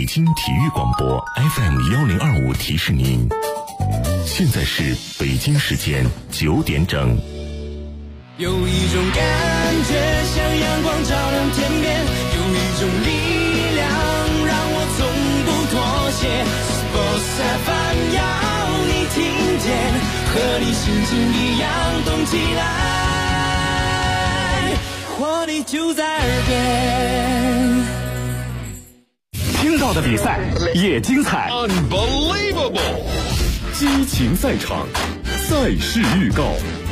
北京体育广播 FM1025提示您，现在是北京时间9点整。 有一种感觉像阳光照亮天边，有一种力量让我从不妥协。Sports FM 要你听见，和你心情一样动起来，活力就在耳边。 听到的比赛也精彩 ，Unbelievable！ 激情赛场，赛事预告。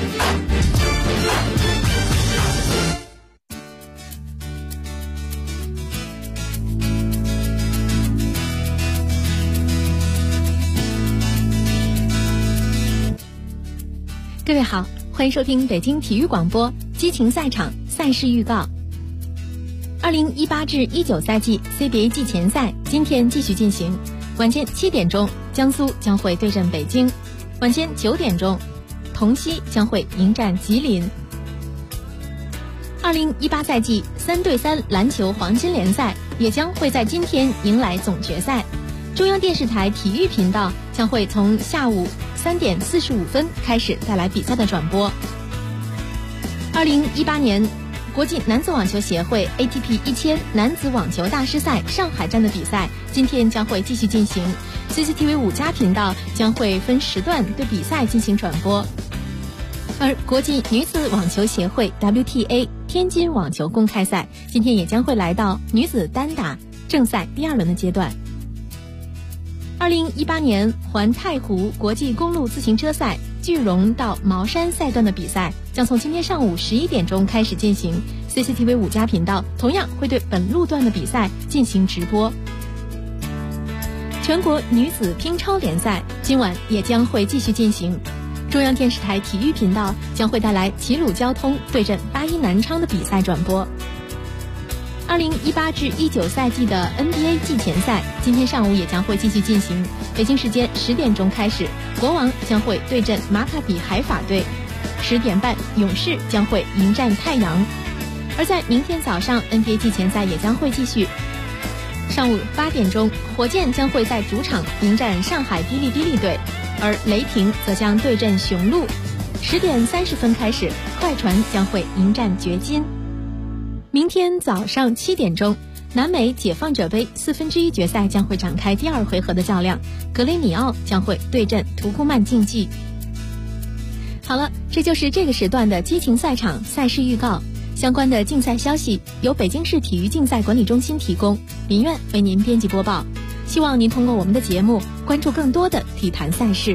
各位好，欢迎收听北京体育广播激情赛场赛事预告。2018至19赛季 CBA 季前赛今天继续进行，晚间7点钟，江苏将会对阵北京；晚间9点钟，同曦将会迎战吉林。2018赛季3对3篮球黄金联赛也将会在今天迎来总决赛。中央电视台体育频道将会从下午3点45分开始带来比赛的转播。2018年国际男子网球协会 ATP 1000男子网球大师赛上海站的比赛今天将会继续进行， CCTV 5+频道将会分时段对比赛进行转播。而国际女子网球协会 WTA 天津网球公开赛今天也将会来到女子单打正赛第2轮的阶段。2018年环太湖国际公路自行车赛句容到茅山赛段的比赛将从今天上午11点钟开始进行， CCTV 5+频道同样会对本路段的比赛进行直播。全国女子乒超联赛今晚也将会继续进行，中央电视台体育频道将会带来齐鲁交通对阵81南昌的比赛转播。2018至19赛季的 NBA 季前赛今天上午也将会继续进行，北京时间10点钟开始，国王将会对阵马卡比海法队，10点半勇士将会迎战太阳。而在明天早上 NBA 季前赛也将会继续，上午8点钟火箭将会在主场迎战上海哔哩哔哩队，而雷霆则将对阵雄鹿。10点30分开始，快船将会迎战掘金。明天早上7点钟，南美解放者杯1/4决赛将会展开第2回合的较量，格雷米奥将会对阵图库曼竞技。好了，这就是这个时段的激情赛场赛事预告。相关的竞赛消息由北京市体育竞赛管理中心提供，林苑为您编辑播报。希望您通过我们的节目关注更多的体坛赛事。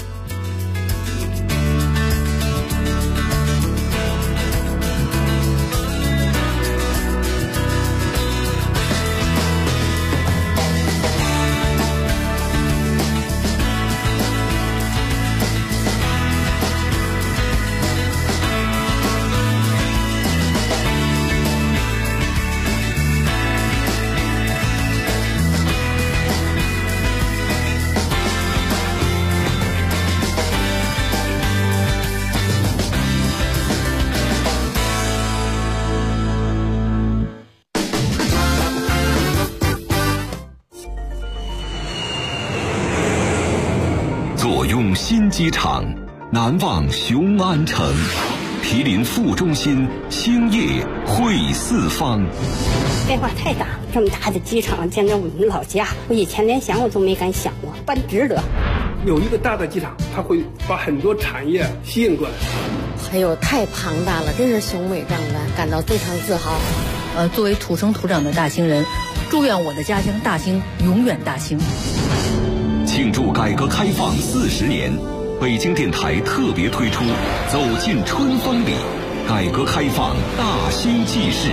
左用新机场，南望雄安城，毗邻副中心，兴业汇四方。 变化太大，这么大的机场建在我们老家，我以前连想我都没敢想过，办值得。 有一个大的机场，它会把很多产业吸引过来。 哎呦，太庞大了，真是雄伟壮观，感到非常自豪。 作为土生土长的大兴人，祝愿我的家乡大兴永远大兴。 庆祝改革开放40年，北京电台特别推出《走进春风里》，改革开放大兴纪事。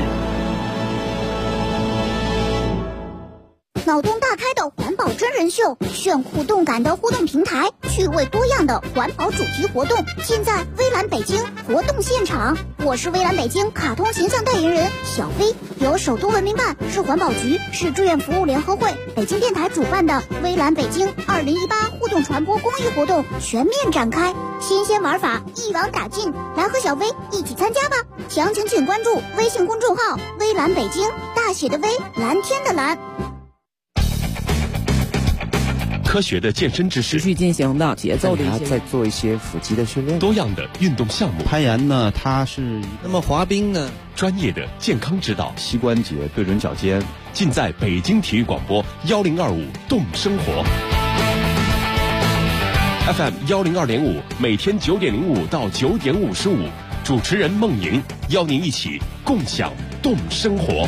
脑洞大开的环保真人秀，炫酷动感的互动平台，趣味多样的环保主题活动，尽在微蓝北京活动现场。我是微蓝北京卡通形象代言人小飞，由首都文明办、市环保局、市志愿服务联合会、北京电台主办的微蓝北京2018互动传播公益活动全面展开，新鲜玩法一网打尽，来和小飞一起参加吧！详情请关注微信公众号微蓝北京，大写的微，蓝天的蓝。 科学的健身知识， 持续进行的节奏的一些， 再做一些腹肌的训练， 多样的运动项目。 攀岩呢，它是那么滑冰呢， 专业的健康指导， 膝关节对准脚尖， 尽在北京体育广播1025动生活。FM 102.5，每天9点05到9点55，主持人孟莹邀您一起共享动生活。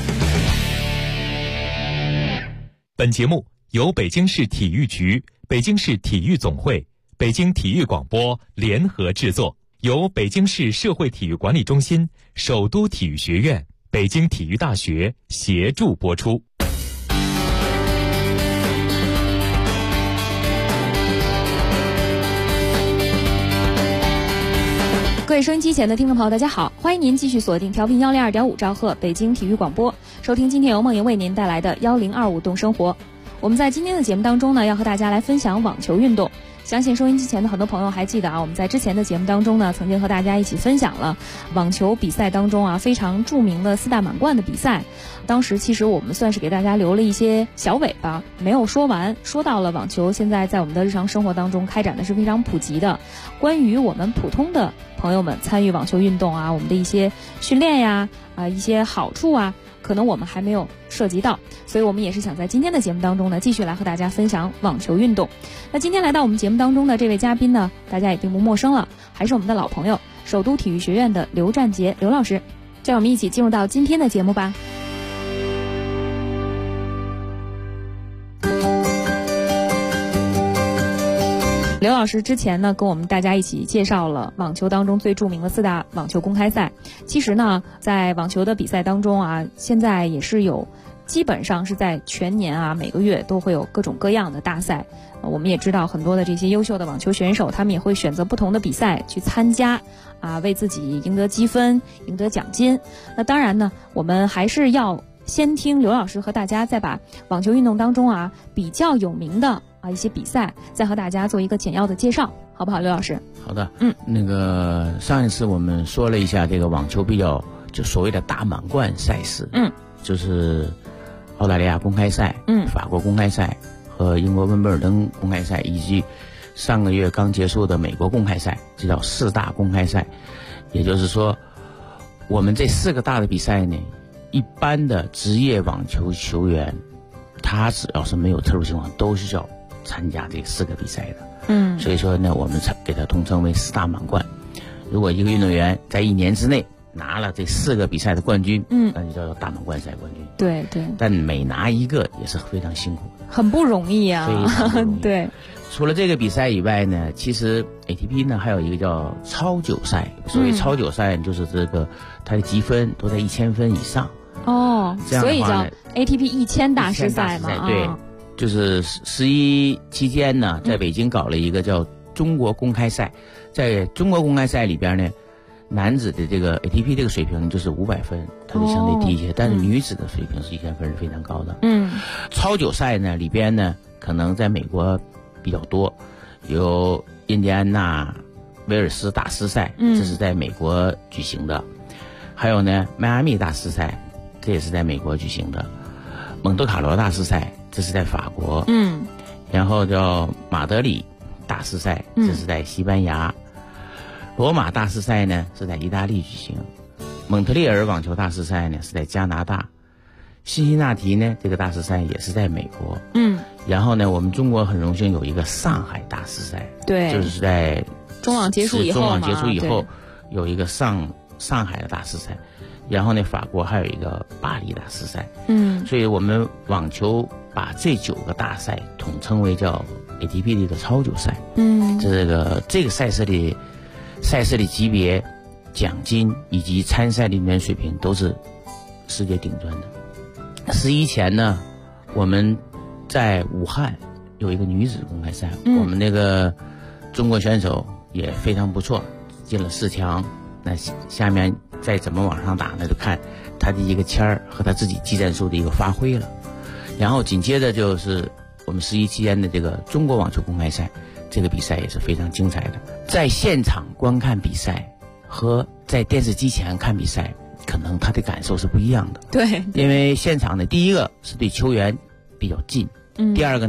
本节目由北京市体育局、北京市体育总会、北京体育广播联合制作，由北京市社会体育管理中心、首都体育学院、北京体育大学协助播出。 各位收音机前的听众朋友，大家好，欢迎您继续锁定调频102.5兆赫北京体育广播，收听今天由梦莹为您带来的1025动生活。我们在今天的节目当中呢，要和大家来分享网球运动。相信收音机前的很多朋友还记得啊，我们在之前的节目当中呢，曾经和大家一起分享了网球比赛当中啊非常著名的4大满贯的比赛。当时其实我们算是给大家留了一些小尾巴，没有说完，说到了网球现在在我们的日常生活当中开展的是非常普及的。关于我们普通的朋友们参与网球运动啊，我们的一些训练呀，一些好处啊，可能我们还没有涉及到，所以我们也是想在今天的节目当中呢，继续来和大家分享网球运动。那今天来到我们节目当中的这位嘉宾呢，大家也并不陌生了，还是我们的老朋友，首都体育学院的刘占杰刘老师。就让我们一起进入到今天的节目吧。刘老师之前呢，跟我们大家一起介绍了网球当中最著名的4大网球公开赛。其实呢，在网球的比赛当中啊，现在也是有，基本上是在全年啊，每个月都会有各种各样的大赛。我们也知道很多的这些优秀的网球选手，他们也会选择不同的比赛去参加，为自己赢得积分、赢得奖金。那当然呢，我们还是要先听刘老师和大家再把网球运动当中啊比较有名的一些比赛，再和大家做一个简要的介绍，好不好，刘老师？ 好的。那个上一次我们说了一下这个网球比较就所谓的大满贯赛事，就是澳大利亚公开赛，法国公开赛和英国温布尔登公开赛，以及上个月刚结束的美国公开赛，这叫4大公开赛。也就是说，我们这4个大的比赛呢，一般的职业网球球员，他只要是没有特殊情况，都是要参加这4个比赛的。所以说呢，我们给它统称为4大满贯。如果一个运动员在1年之内拿了这4个比赛的冠军，那就叫做大满贯赛冠军。 对对。 但每拿一个也是非常辛苦的， 很不容易啊。 非常不容易。 对。 除了这个比赛以外呢，其实 ATP 呢还有一个叫超9赛。所谓超9赛，就是这个它的积分都在1000分以上。 所以叫 ATP 1000大师赛嘛。 对。就是11期间呢，在北京搞了一个叫中国公开赛。在中国公开赛里边呢，男子的这个 ATP 这个水平就是500分，它就相对低一些，但是女子的水平是1000分，是非常高的。超9赛呢里边呢，可能在美国比较多，有印第安纳威尔斯大师赛，这是在美国举行的，还有呢迈阿密大师赛，这也是在美国举行的，蒙特卡罗大师赛，这是在法国，然后叫马德里大师赛，这是在西班牙，罗马大师赛呢是在意大利举行，蒙特利尔网球大师赛呢是在加拿大，辛辛那提呢这个大师赛也是在美国，然后呢我们中国很荣幸有一个上海大师赛， 对， 就是在中网结束以后有一个上海的大师赛。然后呢，法国还有一个巴黎大师赛，所以我们网球把这9个大赛统称为叫 ATP 的一个超9赛，这个赛事的级别、奖金以及参赛的运动员水平都是世界顶端的。11前呢，我们在武汉有一个女子公开赛，我们那个中国选手也非常不错，进了4强。那下面再怎么往上打呢，就看他的一个签儿和他自己技战术的一个发挥了。然后紧接着就是我们11期间的这个中国网球公开赛，这个比赛也是非常精彩的。在现场观看比赛和在电视机前看比赛，可能他的感受是不一样的。 对， 因为现场呢，第一个是对球员比较近，第二个呢，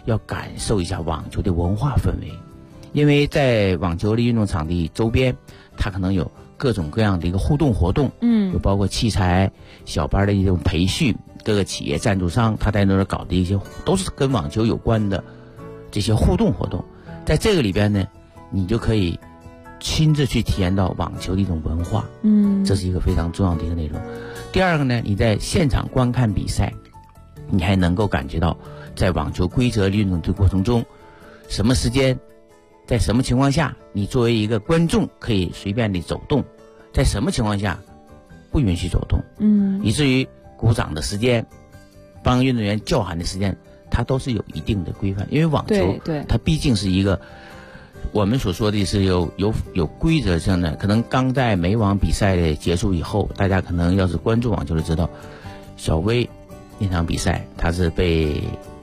要感受一下网球的文化氛围，因为在网球的运动场地周边，它可能有各种各样的一个互动活动，就包括器材、小班的一种培训，各个企业赞助商他在那儿搞的一些都是跟网球有关的这些互动活动，在这个里边呢，你就可以亲自去体验到网球的一种文化，这是一个非常重要的一个内容。第二个呢，你在现场观看比赛，你还能够感觉到在网球规则运动的过程中，什么时间，在什么情况下，你作为一个观众可以随便的走动，在什么情况下不允许走动，以至于鼓掌的时间，帮运动员叫喊的时间，它都是有一定的规范。因为网球它毕竟是一个我们所说的是有规则上的，可能刚在美网比赛的结束以后，大家可能要是关注网球就知道，小威那场比赛他是被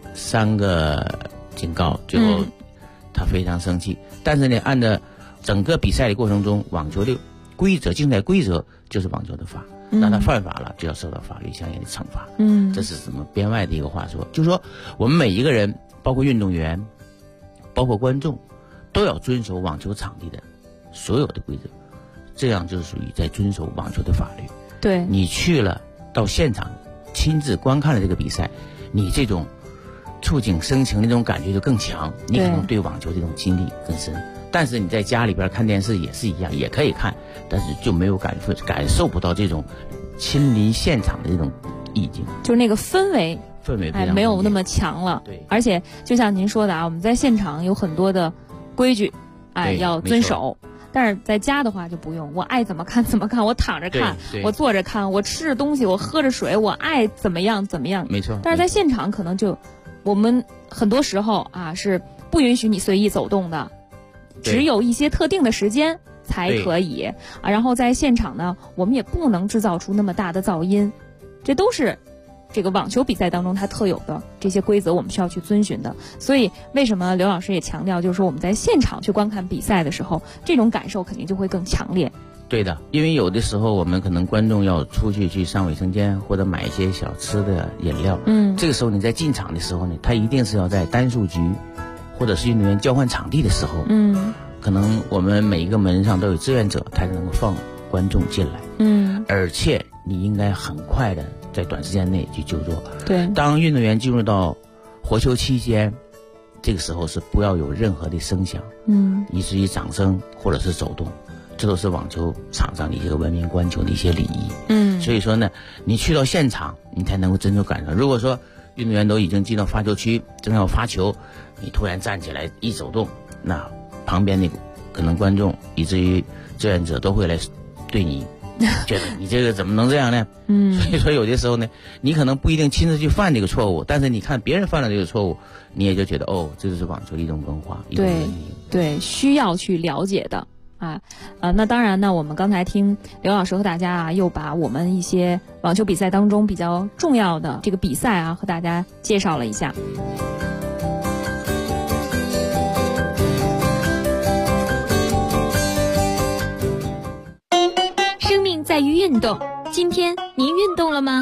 3个警告，最后他非常生气。但是呢，按照整个比赛的过程中，网球的规则，竞赛规则就是网球的法，那他犯法了就要受到法律相应的惩罚。这是什么编外的一个话说，就是说我们每一个人，包括运动员，包括观众，都要遵守网球场地的所有的规则，这样就属于在遵守网球的法律。 对， 你去了到现场亲自观看了这个比赛，你这种触景生情的这种感觉就更强，你可能对网球这种经历更深。但是你在家里边看电视也是一样，也可以看，但是就没有感受不到这种亲临现场的这种意境， 就是那个氛围没有那么强了。 对， 而且就像您说的啊，我们在现场有很多的规矩，要遵守。但是在家的话就不用，我爱怎么看怎么看，我躺着看，我坐着看，我吃着东西，我喝着水，我爱怎么样怎么样。 没错。 但是在现场可能就我们很多时候啊是不允许你随意走动的，只有一些特定的时间才可以啊。然后在现场呢，我们也不能制造出那么大的噪音，这都是这个网球比赛当中它特有的这些规则，我们需要去遵循的。所以为什么刘老师也强调，就是说我们在现场去观看比赛的时候，这种感受肯定就会更强烈。 对的，因为有的时候我们可能观众要出去上卫生间，或者买一些小吃的饮料，这个时候你在进场的时候呢，他一定是要在单数局或者是运动员交换场地的时候，可能我们每一个门上都有志愿者，才能够放观众进来，而且你应该很快的在短时间内去就坐。 对， 当运动员进入到活球期间，这个时候是不要有任何的声响，以至于掌声或者是走动，这都是网球场上的一些文明观球的一些礼仪。所以说呢，你去到现场，你才能够真正感受。如果说运动员都已经进到发球区，正要发球，你突然站起来一走动，那旁边的可能观众以至于志愿者都会来对你觉得你这个怎么能这样呢？所以说有的时候呢，你可能不一定亲自去犯这个错误，但是你看别人犯了这个错误，你也就觉得哦，这就是网球的一种文化，一种文明。 对，需要去了解的。那当然呢，我们刚才听刘老师和大家又把我们一些网球比赛当中比较重要的这个比赛和大家介绍了一下。 生命在于运动，今天您运动了吗？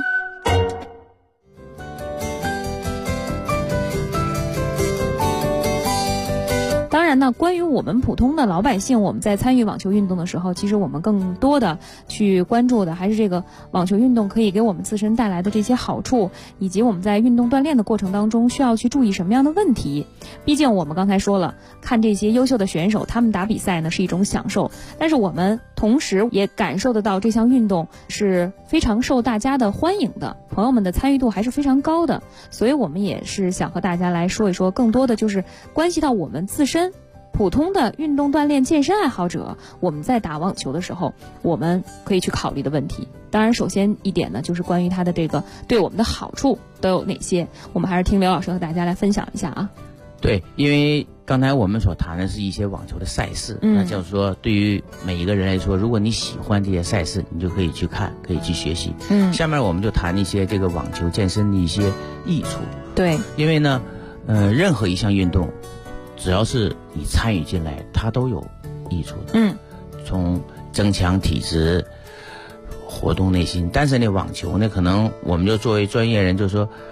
当然呢，关于我们普通的老百姓，我们在参与网球运动的时候，其实我们更多的去关注的还是这个网球运动可以给我们自身带来的这些好处，以及我们在运动锻炼的过程当中需要去注意什么样的问题。毕竟我们刚才说了，看这些优秀的选手他们打比赛呢是一种享受，但是我们同时也感受得到这项运动是非常受大家的欢迎的，朋友们的参与度还是非常高的。所以我们也是想和大家来说一说，更多的就是关系到我们自身普通的运动锻炼健身爱好者，我们在打网球的时候我们可以去考虑的问题。当然首先一点呢，就是关于它的这个对我们的好处都有哪些，我们还是听刘老师和大家来分享一下啊。 对，因为刚才我们所谈的是一些网球的赛事，那就是说对于每一个人来说，如果你喜欢这些赛事，你就可以去看，可以去学习。下面我们就谈一些这个网球健身的一些益处。 对， 因为呢任何一项运动只要是你参与进来，它都有益处的。从增强体质、活动内心。但是呢，网球呢，可能我们就作为专业人，就是说，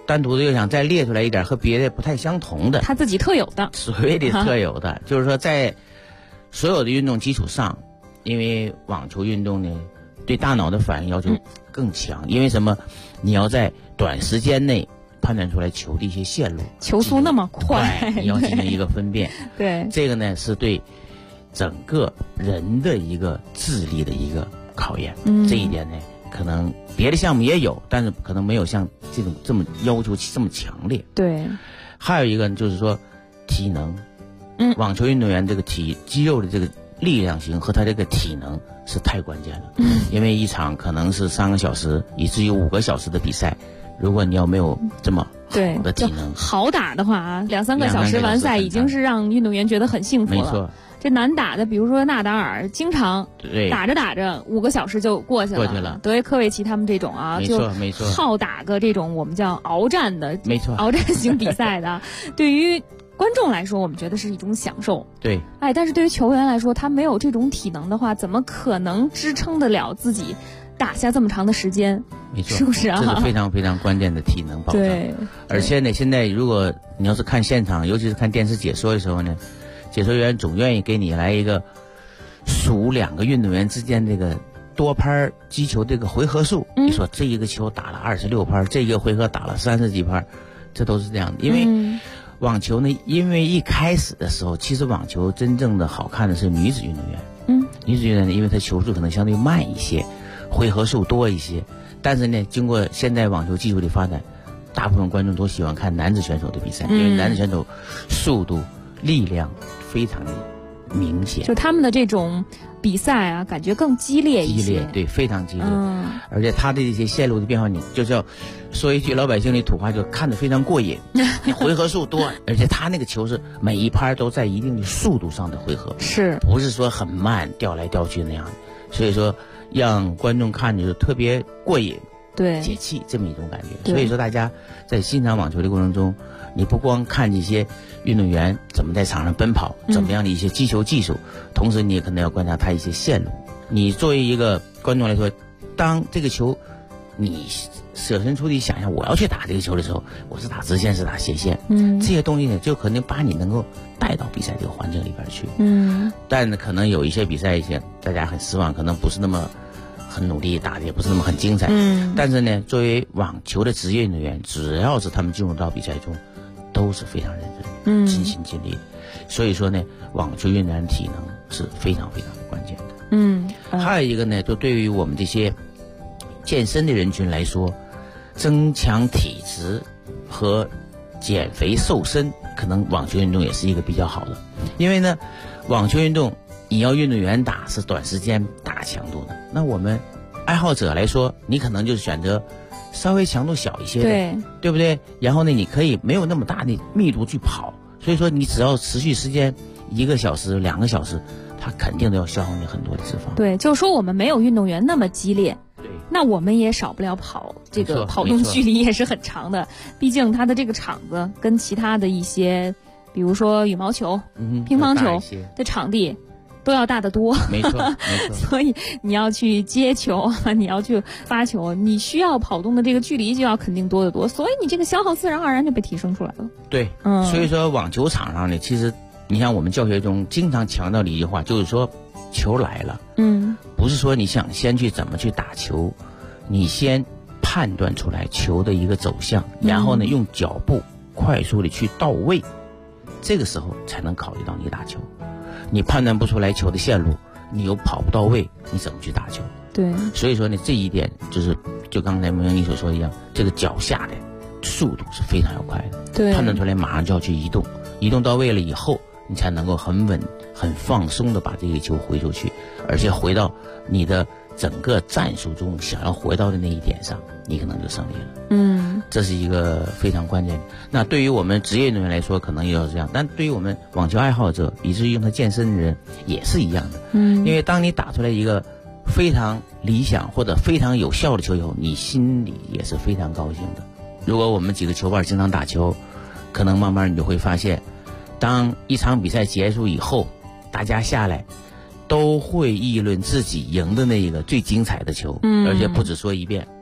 单独的又想再列出来一点和别的不太相同的， 他自己特有的， 所谓的特有的，就是说在所有的运动基础上，因为网球运动呢，对大脑的反应要求更强，因为什么？你要在短时间内判断出来球的一些线路， 球速那么快， 你要进行一个分辨。 对， 这个呢是对整个人的一个智力的一个考验。这一点呢，可能别的项目也有，但是可能没有像这么要求这么强烈。 对， 还有一个就是说体能。网球运动员这个肌肉的这个力量型和他这个体能是太关键了。因为一场可能是3个小时，以至于5个小时的比赛，如果你要没有这么好的体能， 好打的话啊，2-3个小时完赛已经是让运动员觉得很幸福了。 没错。 这难打的，比如说纳达尔，经常打着打着5个小时就过去了。德约科维奇他们这种啊， 没错， 好打个这种我们叫鏖战的， 没错， 鏖战型比赛的，对于观众来说，我们觉得是一种享受。 对， 但是对于球员来说，他没有这种体能的话，怎么可能支撑得了自己打下这么长的时间？ 没错， 是不是啊？ 这是非常非常关键的体能保障。 对， 而且呢，现在如果你要是看现场，尤其是看电视解说的时候呢，解说员总愿意给你来一个数2个运动员之间这个多拍击球这个回合数。你说这一个球打了26拍，这一个回合打了30几拍，这都是这样的。因为网球呢，因为一开始的时候，其实网球真正的好看的是女子运动员。女子运动员呢，因为她球速可能相对慢一些，回合数多一些。但是呢，经过现代网球技术的发展，大部分观众都喜欢看男子选手的比赛，因为男子选手速度、力量非常的明显， 就他们的这种比赛啊，感觉更激烈一些。 对，非常激烈。而且他的这些线路的变化，你就是要说一句老百姓的土话，就看得非常过瘾。回合数多，而且他那个球是每一拍都在一定的速度上的回合，不是说很慢掉来掉去那样的。所以说让观众看就是特别过瘾， 对， 解气这么一种感觉。所以说大家在欣赏网球的过程中，你不光看这些运动员怎么在场上奔跑，怎么样的一些击球技术，同时你也可能要观察他一些线路。你作为一个观众来说，当这个球你设身处地想一下，我要去打这个球的时候，我是打直线是打斜线，这些东西呢就可能把你能够带到比赛这个环境里边去。但可能有一些比赛大家很失望，可能不是那么很努力打的，也不是那么很精彩。但是呢，作为网球的职业运动员，只要是他们进入到比赛中，都是非常认真、尽心尽力的。所以说呢，网球运动员体能是非常非常的关键的。还有一个呢，就对于我们这些健身的人群来说，增强体质和减肥瘦身，可能网球运动也是一个比较好的。因为呢，网球运动你要运动员打是短时间大强度的，那我们爱好者来说，你可能就是选择稍微强度小一些的，对不对？然后呢，你可以没有那么大的密度去跑，所以说你只要持续时间1个小时、2个小时，它肯定都要消耗你很多的脂肪。 对，就是说我们没有运动员那么激烈，那我们也少不了跑，这个跑动距离也是很长的。毕竟它的这个场子跟其他的一些，比如说羽毛球、乒乓球的场地都要大得多。 没错，没错。 所以你要去接球，你要去发球，你需要跑动的这个距离就要肯定多得多，所以你这个消耗自然而然就被提升出来了。 对，所以说网球场上呢，其实你像我们教学中经常强调的一句话，就是说球来了，不是说你想先去怎么去打球，你先判断出来球的一个走向，然后呢用脚步快速的去到位，这个时候才能考虑到你打球。你判断不出来球的线路，你又跑不到位，你怎么去打球？ 对， 所以说呢，这一点就刚才孟英你所说的一样，这个脚下的速度是非常要快的， 对， 判断出来马上就要去移动，移动到位了以后，你才能够很稳、很放松的把这个球回出去，而且回到你的整个战术中想要回到的那一点上，你可能就胜利了。这是一个非常关键的。那对于我们职业运动员来说，可能也要这样，但对于我们网球爱好者，以至于用它健身的人，也是一样的。因为当你打出来一个非常理想或者非常有效的球以后，你心里也是非常高兴的。如果我们几个球伴经常打球，可能慢慢你就会发现，当一场比赛结束以后，大家下来都会议论自己赢的那一个最精彩的球，而且不止说一遍，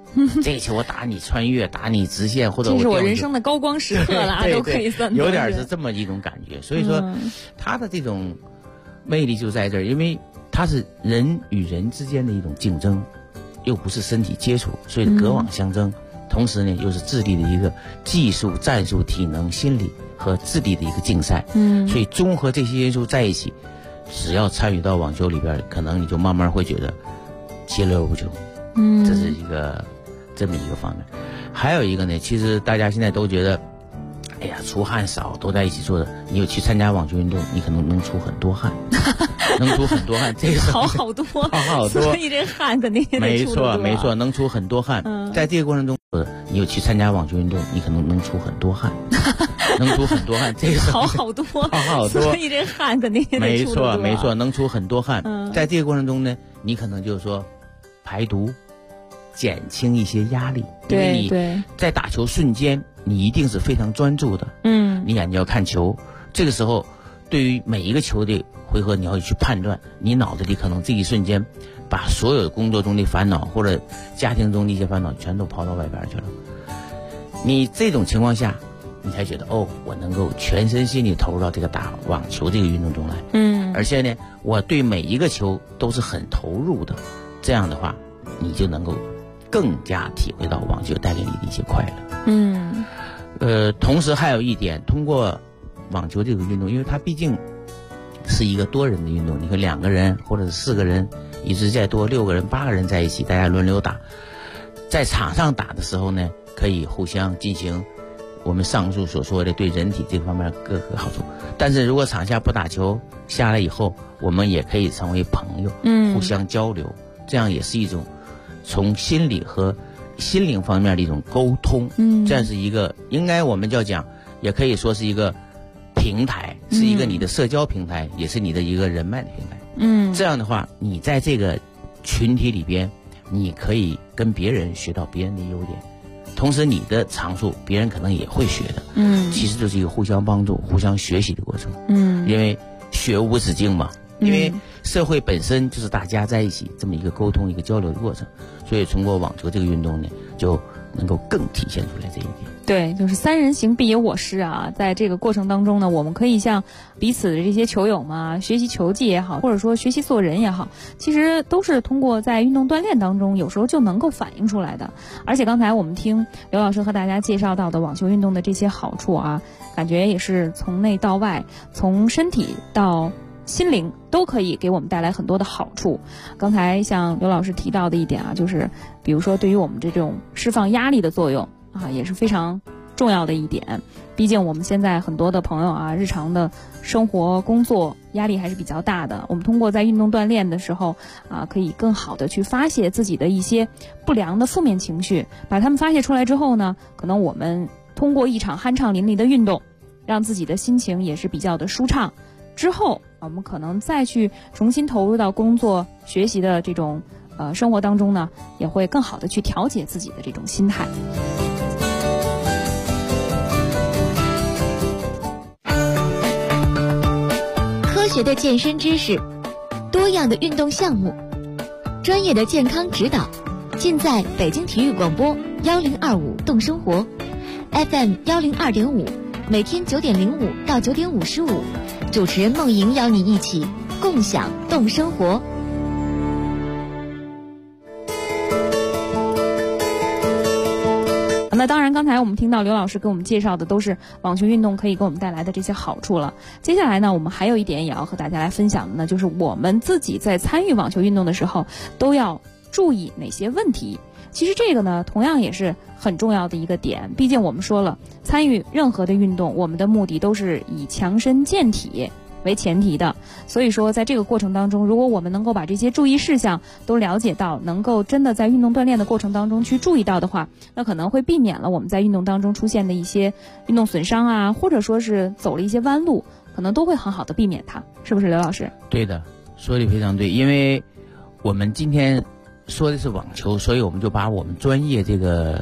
这个球我打你穿越，打你直线，或者这是我人生的高光时刻了， 对都可以算。 有点是这么一种感觉。所以说，他的这种魅力就在这儿，因为他是人与人之间的一种竞争，又不是身体接触，所以隔网相争。同时呢，又是智力的一个技术、战术、体能、心理和智力的一个竞赛。所以综合这些因素在一起，只要参与到网球里边，可能你就慢慢会觉得其乐无穷。这是一个这么一个方面。还有一个呢，其实大家现在都觉得，哎呀，出汗少，都在一起做的。你有去参加网球运动，你可能能出很多汗，能出很多汗，这个好多，所以这汗肯定也得出得多。 没错，能出很多汗。在这个过程中，你有去参加网球运动，你可能能出很多汗，能出很多汗，这个好多，所以这汗肯定也得出得多。 没错，能出很多汗。在这个过程中呢，你可能就是说排毒。减轻一些压力，因为你在打球瞬间，你一定是非常专注的。你眼睛要看球，这个时候，对于每一个球的回合，你要去判断，你脑子里可能这一瞬间，把所有工作中的烦恼或者家庭中的一些烦恼全都抛到外边去了。你这种情况下，你才觉得我能够全身心地投入到这个打网球这个运动中来。而且呢，我对每一个球都是很投入的。这样的话，你就能够更加体会到网球带给你的一些快乐。同时还有一点，通过网球这个运动，因为它毕竟是一个多人的运动，你看2个人或者是4个人，一直再多6个人、8个人在一起，大家轮流打。在场上打的时候呢，可以互相进行我们上述所说的对人体这方面各个好处。但是如果场下不打球，下来以后，我们也可以成为朋友，互相交流，这样也是一种从心理和心灵方面的一种沟通。这是一个应该我们叫讲，也可以说是一个平台，是一个你的社交平台，也是你的一个人脉的平台。这样的话，你在这个群体里边，你可以跟别人学到别人的优点，同时你的长处别人可能也会学的。其实就是一个互相帮助、互相学习的过程。因为学无止境嘛。因为社会本身就是大家在一起这么一个沟通、一个交流的过程，所以通过网球这个运动呢，就能够更体现出来这一点。 对，就是3人行必有我师啊！在这个过程当中呢，我们可以向彼此的这些球友嘛学习球技也好，或者说学习做人也好，其实都是通过在运动锻炼当中，有时候就能够反映出来的。而且刚才我们听刘老师和大家介绍到的网球运动的这些好处啊，感觉也是从内到外，从身体到心灵都可以给我们带来很多的好处。刚才像刘老师提到的一点啊，就是比如说对于我们这种释放压力的作用啊，也是非常重要的一点。毕竟我们现在很多的朋友啊，日常的生活工作压力还是比较大的，我们通过在运动锻炼的时候啊，可以更好的去发泄自己的一些不良的负面情绪，把它们发泄出来之后呢，可能我们通过一场酣畅淋漓的运动，让自己的心情也是比较的舒畅，之后我们可能再去重新投入到工作学习的这种生活当中呢，也会更好的去调节自己的这种心态。 科学的健身知识，多样的运动项目，专业的健康指导，尽在北京体育广播1025动生活 FM 102.5，每天9点05到9点55，主持人梦莹邀你一起共享动生活。 那当然刚才我们听到刘老师给我们介绍的都是网球运动可以给我们带来的这些好处了。接下来呢，我们还有一点也要和大家来分享的呢，就是我们自己在参与网球运动的时候都要注意哪些问题。其实这个呢，同样也是很重要的一个点。毕竟我们说了，参与任何的运动，我们的目的都是以强身健体为前提的。所以说在这个过程当中，如果我们能够把这些注意事项都了解到，能够真的在运动锻炼的过程当中去注意到的话，那可能会避免了我们在运动当中出现的一些运动损伤啊，或者说是走了一些弯路，可能都会很好的避免它。是不是刘老师？ 对的，说的非常对。因为我们今天说的是网球，所以我们就把我们专业这个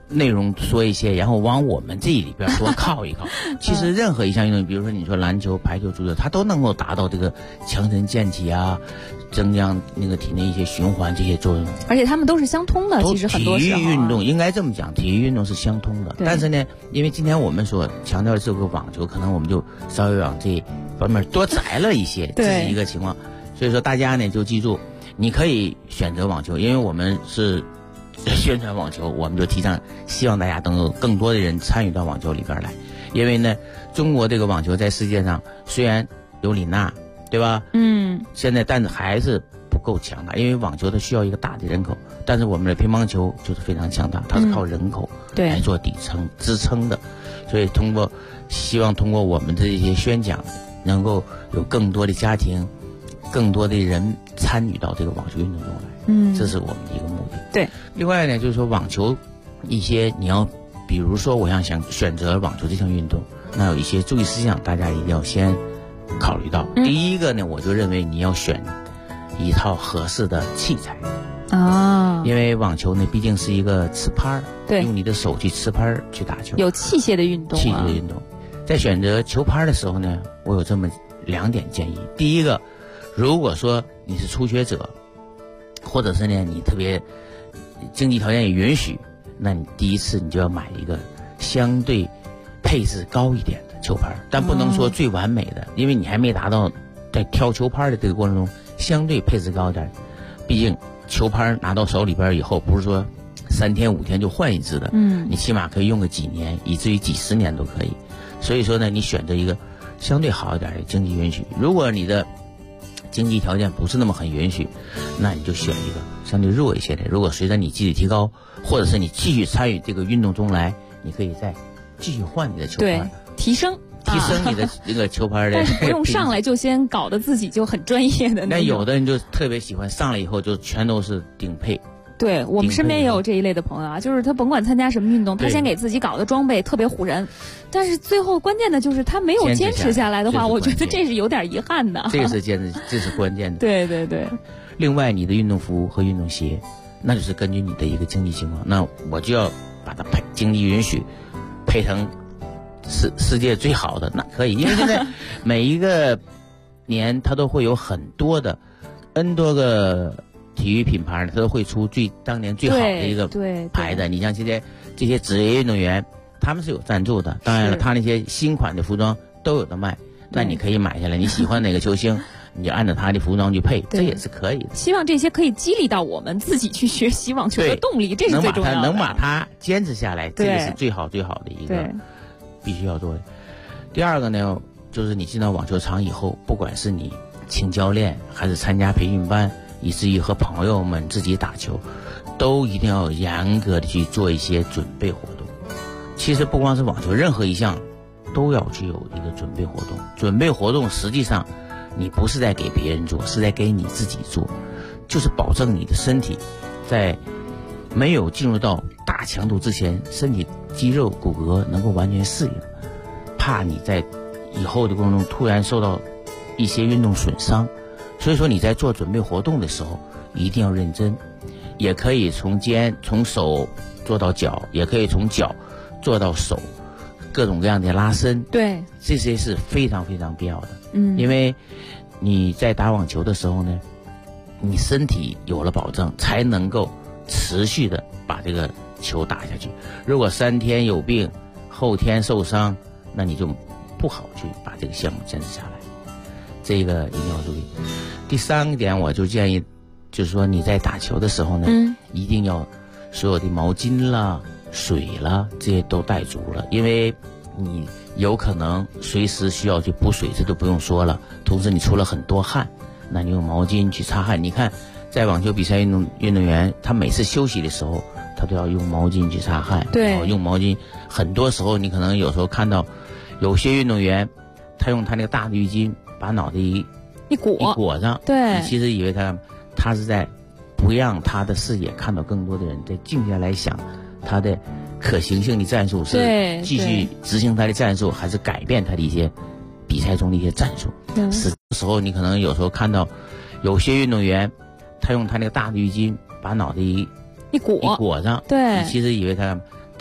内容说一些，然后往我们这里边多靠一靠。其实任何一项运动，比如说你说篮球、排球、足球，它都能够达到这个强身健体啊，增强那个体内一些循环这些作用。 而且它们都是相通的，其实很多时候体育运动应该这么讲，体育运动是相通的。但是呢，因为今天我们所强调的这个网球，可能我们就稍微往这方面多摘了一些，这是一个情况。所以说大家呢就记住，你可以选择网球，因为我们是宣传网球，我们就提倡希望大家能够更多的人参与到网球里边来。因为呢，中国这个网球在世界上虽然有李娜，对吧？现在但是还是不够强大，因为网球它需要一个大的人口，但是我们的乒乓球就是非常强大，它是靠人口来做底层支撑的。所以希望通过我们的这些宣讲，能够有更多的家庭、更多的人参与到这个网球运动中来。这是我们的一个目的。 对。 另外呢，就是说网球一些你要，比如说我想选择网球这项运动，那有一些注意事项，大家一定要先考虑到。第一个呢，我就认为你要选一套合适的器材啊，因为网球呢毕竟是一个持拍，对，用你的手去持拍去打球， 有器械的运动。 器械的运动，在选择球拍的时候呢，我有这么2点建议。第一个，如果说你是初学者，或者是呢你特别经济条件也允许，那你第一次你就要买一个相对配置高一点的球拍，但不能说最完美的，因为你还没达到在挑球拍的这个过程中相对配置高一点。毕竟球拍拿到手里边以后，不是说3天5天就换一支的，你起码可以用个几年，以至于几10年都可以。所以说呢，你选择一个相对好一点的经济允许。如果你的经济条件不是那么很允许，那你就选一个相对弱一些的。如果随着你技术提高，或者是你继续参与这个运动中来，你可以再继续换你的球拍， 提升你的这个球拍的。 但是不用上来就先搞得自己就很专业的那种。 那有的人就特别喜欢上来以后就全都是顶配。 对，我们身边也有这一类的朋友啊，就是他甭管参加什么运动，他先给自己搞的装备特别唬人，但是最后关键的就是他没有坚持下来的话，我觉得这是有点遗憾的。 这个是坚持，这是关键的。 对对对。 另外，你的运动服和运动鞋，那就是根据你的一个经济情况，那我就要把它经济允许配成世界最好的，那可以，因为现在每一个年它都会有很多的 N 多个体育品牌，它都会出当年最好的一个牌子。你像现在这些职业运动员，他们是有赞助的，当然了，他那些新款的服装都有的卖，那你可以买下来，你喜欢哪个球星，你就按照他的服装去配，这也是可以的。 希望这些可以激励到我们自己去学习网球的动力，这是最重要的。 能把它坚持下来，这个是最好的一个必须要做的。第二个呢，就是你进到网球场以后，不管是你请教练还是参加培训班，以至于和朋友们自己打球，都一定要严格的去做一些准备活动。其实不光是网球，任何一项都要去有一个准备活动。准备活动实际上你不是在给别人做，是在给你自己做，就是保证你的身体在没有进入到大强度之前，身体肌肉骨骼能够完全适应，怕你在以后的过程中突然受到一些运动损伤。所以说你在做准备活动的时候一定要认真，也可以从手做到脚，也可以从脚做到手，各种各样的拉伸， 对， 这些是非常非常必要的。因为你在打网球的时候呢，你身体有了保证，才能够持续的把这个球打下去。如果3天有病，后天受伤，那你就不好去把这个项目坚持下来，这个一定要注意。第3点，我就建议，就是说你在打球的时候呢，一定要所有的毛巾啦、水啦，这些都带足了，因为你有可能随时需要去补水，这都不用说了。同时你出了很多汗，那你用毛巾去擦汗。你看在网球比赛运动员，他每次休息的时候，他都要用毛巾去擦汗。 对， 然后用毛巾，很多时候你可能有时候看到有些运动员，他用他那个大的浴巾把脑袋一裹上， 对， 你其实以为他是在不让他的视野看到更多的人，在静下来想他的可行性的战术是继续执行他的战术，还是改变他的一些比赛中的一些战术。是时候你可能有时候看到有些运动员，他用他那个大的浴巾把脑袋一裹上，对，你其实以为他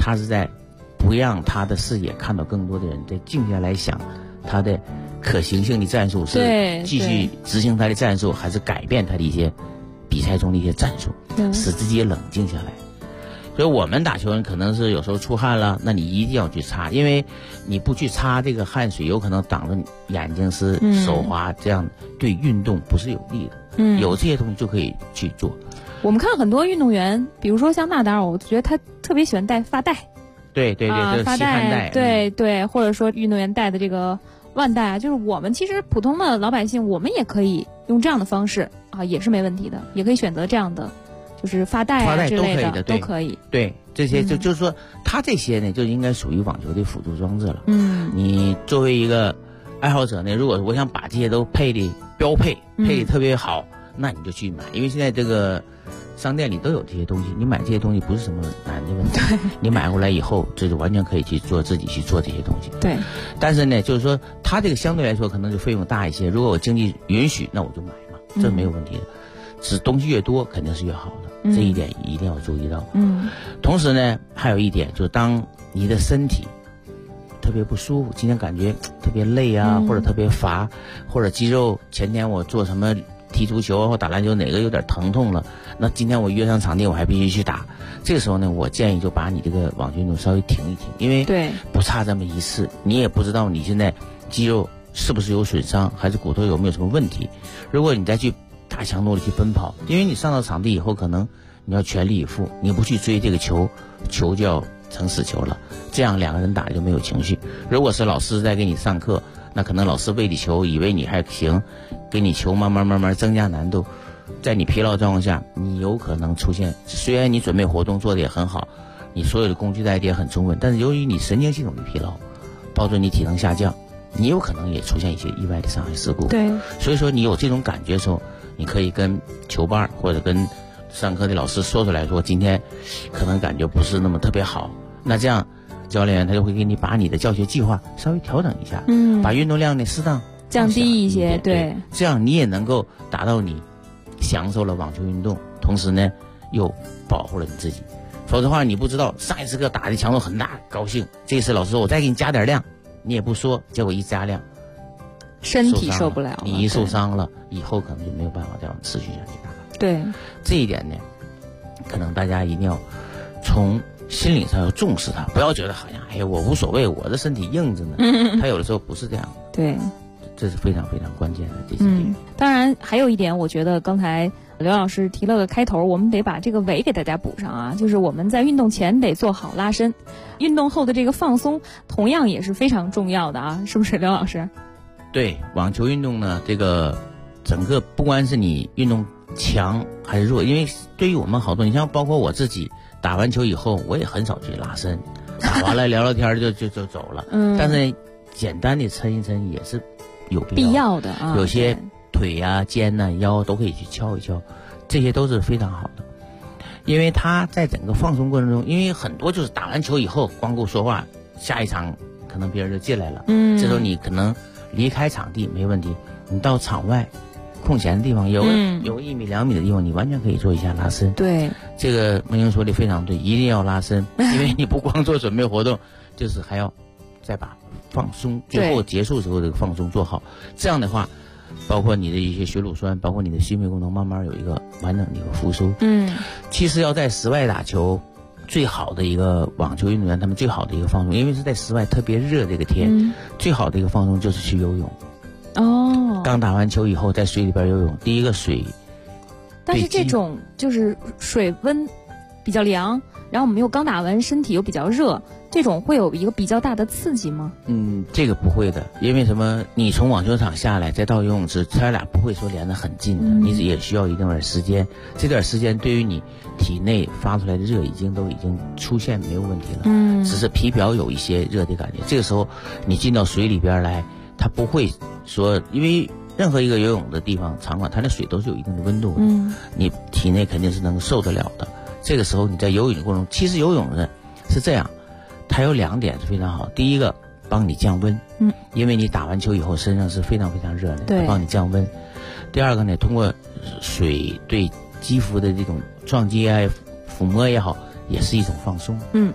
他是在不让他的视野看到更多的人，在静下来想他的可行性的战术是继续执行他的战术，还是改变他的一些比赛中的一些战术，使自己冷静下来。所以我们打球人可能是有时候出汗了，那你一定要去擦，因为你不去擦，这个汗水有可能挡着眼睛湿、手滑，这样对运动不是有利的。有这些东西就可以去做。 我们看很多运动员，比如说像纳达尔，我觉得他特别喜欢戴发带。 对，就是发带，对，或者说运动员戴的这个腕带啊，就是我们其实普通的老百姓，我们也可以用这样的方式啊，也是没问题的，也可以选择这样的，就是发带啊之类的都可以。 对，这些就是说，他这些呢就应该属于网球的辅助装置了。你作为一个爱好者呢，如果我想把这些都配的标配，配的特别好，那你就去买，因为现在这个商店里都有这些东西，你买这些东西不是什么难的问题。你买回来以后，这就完全可以去做，自己去做这些东西。 对。 但是呢，就是说，它这个相对来说可能就费用大一些。如果我经济允许，那我就买嘛，这没有问题的。只东西越多，肯定是越好的，这一点一定要注意到。同时呢，还有一点就是，当你的身体特别不舒服，今天感觉特别累啊，或者特别乏，或者肌肉前天我做什么踢足球或打篮球哪个有点疼痛了，那今天我约上场地我还必须去打，这个时候呢，我建议就把你这个网球运动稍微停一停，因为不差这么一次，你也不知道你现在肌肉是不是有损伤，还是骨头有没有什么问题。如果你再去大强度的去奔跑，因为你上到场地以后可能你要全力以赴，你不去追这个球，球就要成死球了，这样两个人打就没有情绪。如果是老师在给你上课，那可能老师喂你球，以为你还行，给你球慢慢增加难度，在你疲劳状况下，你有可能出现，虽然你准备活动做的也很好，你所有的工具带的也很充分，但是由于你神经系统的疲劳，导致你体能下降，你有可能也出现一些意外的伤害事故。 对， 所以说你有这种感觉的时候，你可以跟球伴或者跟上课的老师说出来，说今天可能感觉不是那么特别好，那这样教练员他就会给你把你的教学计划稍微调整一下，把运动量呢适当降低一些，对， 这样你也能够达到你享受了网球运动，同时呢又保护了你自己。否则的话，你不知道上一次课打的强度很大，高兴，这次老师说我再给你加点量，你也不说，结果一加量， 身体受不了了， 你一受伤了，以后可能就没有办法再往持续下去打了。 对， 这一点呢，可能大家一定要从心理上要重视它，不要觉得好像我无所谓，我的身体硬着呢。他有的时候不是这样的。 对， 这是非常非常关键的这些点。 当然还有一点，我觉得刚才刘老师提了个开头，我们得把这个尾给大家补上啊，就是我们在运动前得做好拉伸，运动后的这个放松同样也是非常重要的啊，是不是刘老师？ 对，网球运动呢，这个整个不管是你运动强还是弱，因为对于我们好多，你像包括我自己打完球以后，我也很少去拉伸，打完了聊聊天就走了。但是简单的抻一抻也是有必要的啊， 有些腿呀、肩呐、腰都可以去敲一敲，这些都是非常好的。因为他在整个放松过程中，因为很多就是打完球以后光顾说话，下一场可能别人就进来了，这时候你可能离开场地没问题，你到场外空闲的地方有1米2米的地方，你完全可以做一下拉伸。 对， 这个梦莹说的非常对，一定要拉伸，因为你不光做准备活动，就是还要再把放松最后结束时候这个放松做好。这样的话，包括你的一些血乳酸，包括你的心肺功能，慢慢有一个完整的一个复苏。其实要在室外打球，最好的一个网球运动员，他们最好的一个放松，因为是在室外特别热这个天，最好的一个放松就是去游泳。刚打完球以后在水里边游泳，第一个水， 但是这种就是水温比较凉，然后我们又刚打完，身体又比较热，这种会有一个比较大的刺激吗？ 这个不会的，因为什么？你从网球场下来再到游泳池，他俩不会说连得很近的，你也需要一段时间。这段时间对于你体内发出来的热都已经出现没有问题了，只是皮表有一些热的感觉。这个时候你进到水里边来，它不会说，因为任何一个游泳的地方场馆，它的水都是有一定的温度的，你体内肯定是能受得了的。这个时候你在游泳的过程中，其实游泳呢是这样，它有2点是非常好。第一个，帮你降温，因为你打完球以后身上是非常非常热的，它帮你降温。第二个呢，通过水对肌肤的这种撞击啊、抚摸也好，也是一种放松。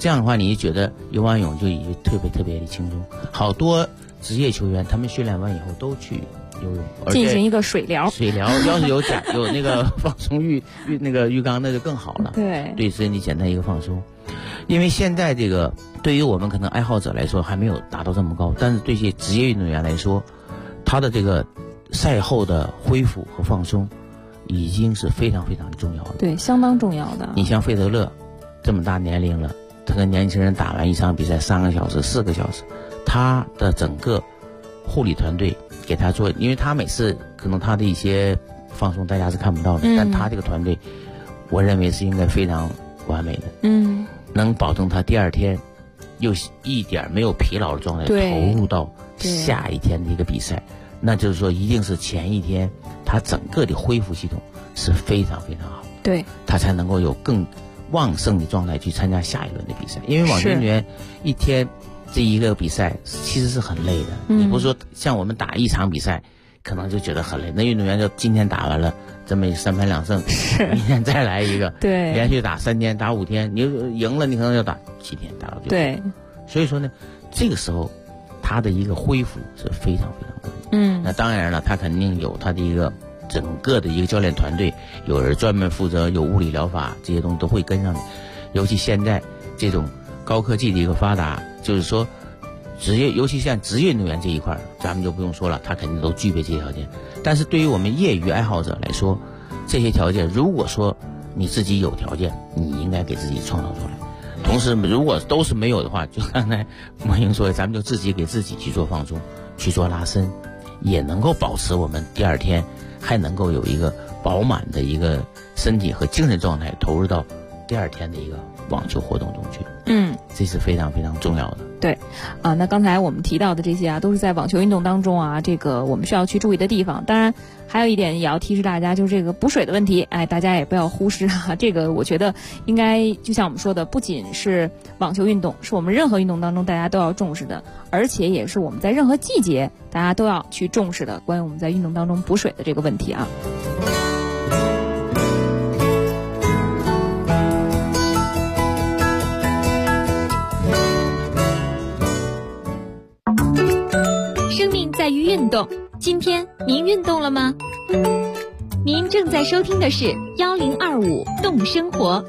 这样的话，你觉得游完泳就已经特别的轻松。好多职业球员他们训练完以后都去游泳， 进行一个水疗。 要是有那个放松浴缸，那就更好了。对身体简单一个放松。因为现在这个对于我们可能爱好者来说还没有达到这么高，但是对一些职业运动员来说，他的这个赛后的恢复和放松已经是非常重要的。 对，相当重要的。 你像费德勒这么大年龄了，他跟年轻人打完一场比赛3个小时4个小时，他的整个护理团队给他做，因为他每次可能他的一些放松大家是看不到的，但他这个团队我认为是应该非常完美的，能保证他第二天又一点没有疲劳的状态投入到下一天的一个比赛，那就是说一定是前一天他整个的恢复系统是非常好， 对， 他才能够有更旺盛的状态去参加下一轮的比赛。因为网球运动员一天这一个比赛其实是很累的，你不是说像我们打一场比赛可能就觉得很累，那运动员就今天打完了这么3盘2胜，明天再来一个， 对， 连续打3天打5天，你赢了你可能要打7天打到最后。 对， 所以说呢，这个时候他的一个恢复是非常关键。那当然了，他肯定有他的一个整个的一个教练团队，有人专门负责有物理疗法，这些东西都会跟上你。尤其现在这种高科技的一个发达，就是说尤其像职业运动员这一块，咱们就不用说了，他肯定都具备这些条件。但是对于我们业余爱好者来说，这些条件如果说你自己有条件，你应该给自己创造出来。同时如果都是没有的话，就刚才莫英说的，咱们就自己给自己去做放松，去做拉伸，也能够保持我们第二天还能够有一个饱满的一个身体和精神状态投入到第二天的一个网球活动中去。这是非常重要的。 对，那刚才我们提到的这些都是在网球运动当中这个我们需要去注意的地方。当然还有一点也要提示大家，就是这个补水的问题，大家也不要忽视这个我觉得应该就像我们说的，不仅是网球运动，是我们任何运动当中大家都要重视的，而且也是我们在任何季节大家都要去重视的关于我们在运动当中补水的这个问题啊。 在于运动，今天您运动了吗？您正在收听的是1025动生活。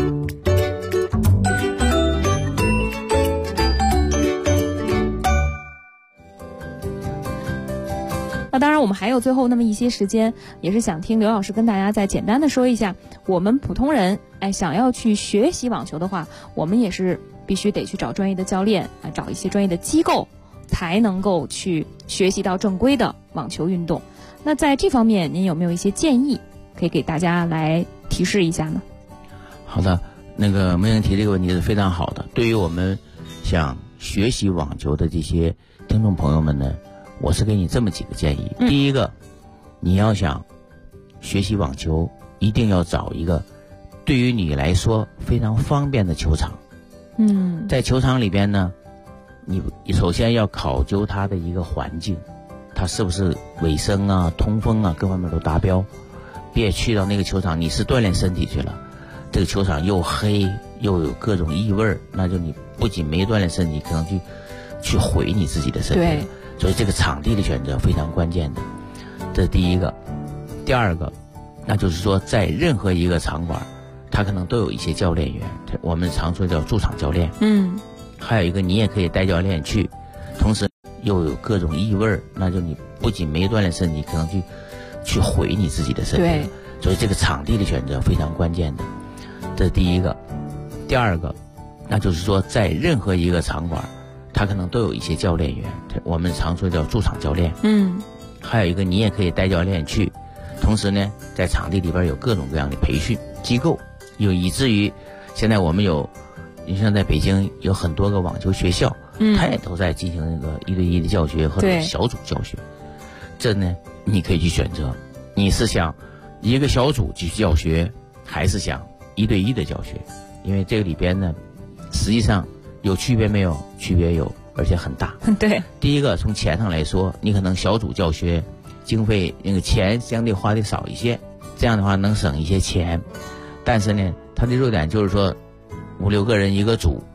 那当然我们还有最后那么一些时间，也是想听刘老师跟大家再简单的说一下，我们普通人想要去学习网球的话，我们也是必须得去找专业的教练，找一些专业的机构，才能够去学习到正规的网球运动。那在这方面您有没有一些建议可以给大家来提示一下呢？ 好的，那个梅英提这个问题是非常好的。对于我们想学习网球的这些听众朋友们呢，我是给你这么几个建议。第一个，你要想学习网球，一定要找一个对于你来说非常方便的球场。在球场里边呢，你首先要考究它的一个环境，它是不是卫生啊、通风啊各方面都达标。别去到那个球场你是锻炼身体去了，这个球场又黑又有各种异味，那就你不仅没锻炼身体，可能去毁你自己的身体。对，所以这个场地的选择非常关键的，这是第一个。第二个，那就是说在任何一个场馆，它可能都有一些教练员，我们常说叫驻场教练。还有一个，你也可以带教练去，同时又有各种异味，那就你不仅没锻炼身体，可能去毁你自己的身体。对，所以这个场地的选择非常关键的，这是第一个。第二个，那就是说在任何一个场馆，它可能都有一些教练员，我们常说叫驻场教练。还有一个，你也可以带教练去，同时呢，在场地里边有各种各样的培训机构，以至于现在我们你像在北京有很多个网球学校，它也都在进行那个1对1的教学和小组教学。这呢，你可以去选择，你是想一个小组去教学，还是想1对1的教学？因为这个里边呢，实际上有区别没有？区别有，而且很大。 对， 第一个从钱上来说，你可能小组教学经费那个钱相对花的少一些，这样的话能省一些钱。但是呢，它的弱点就是说5、6个人一个组，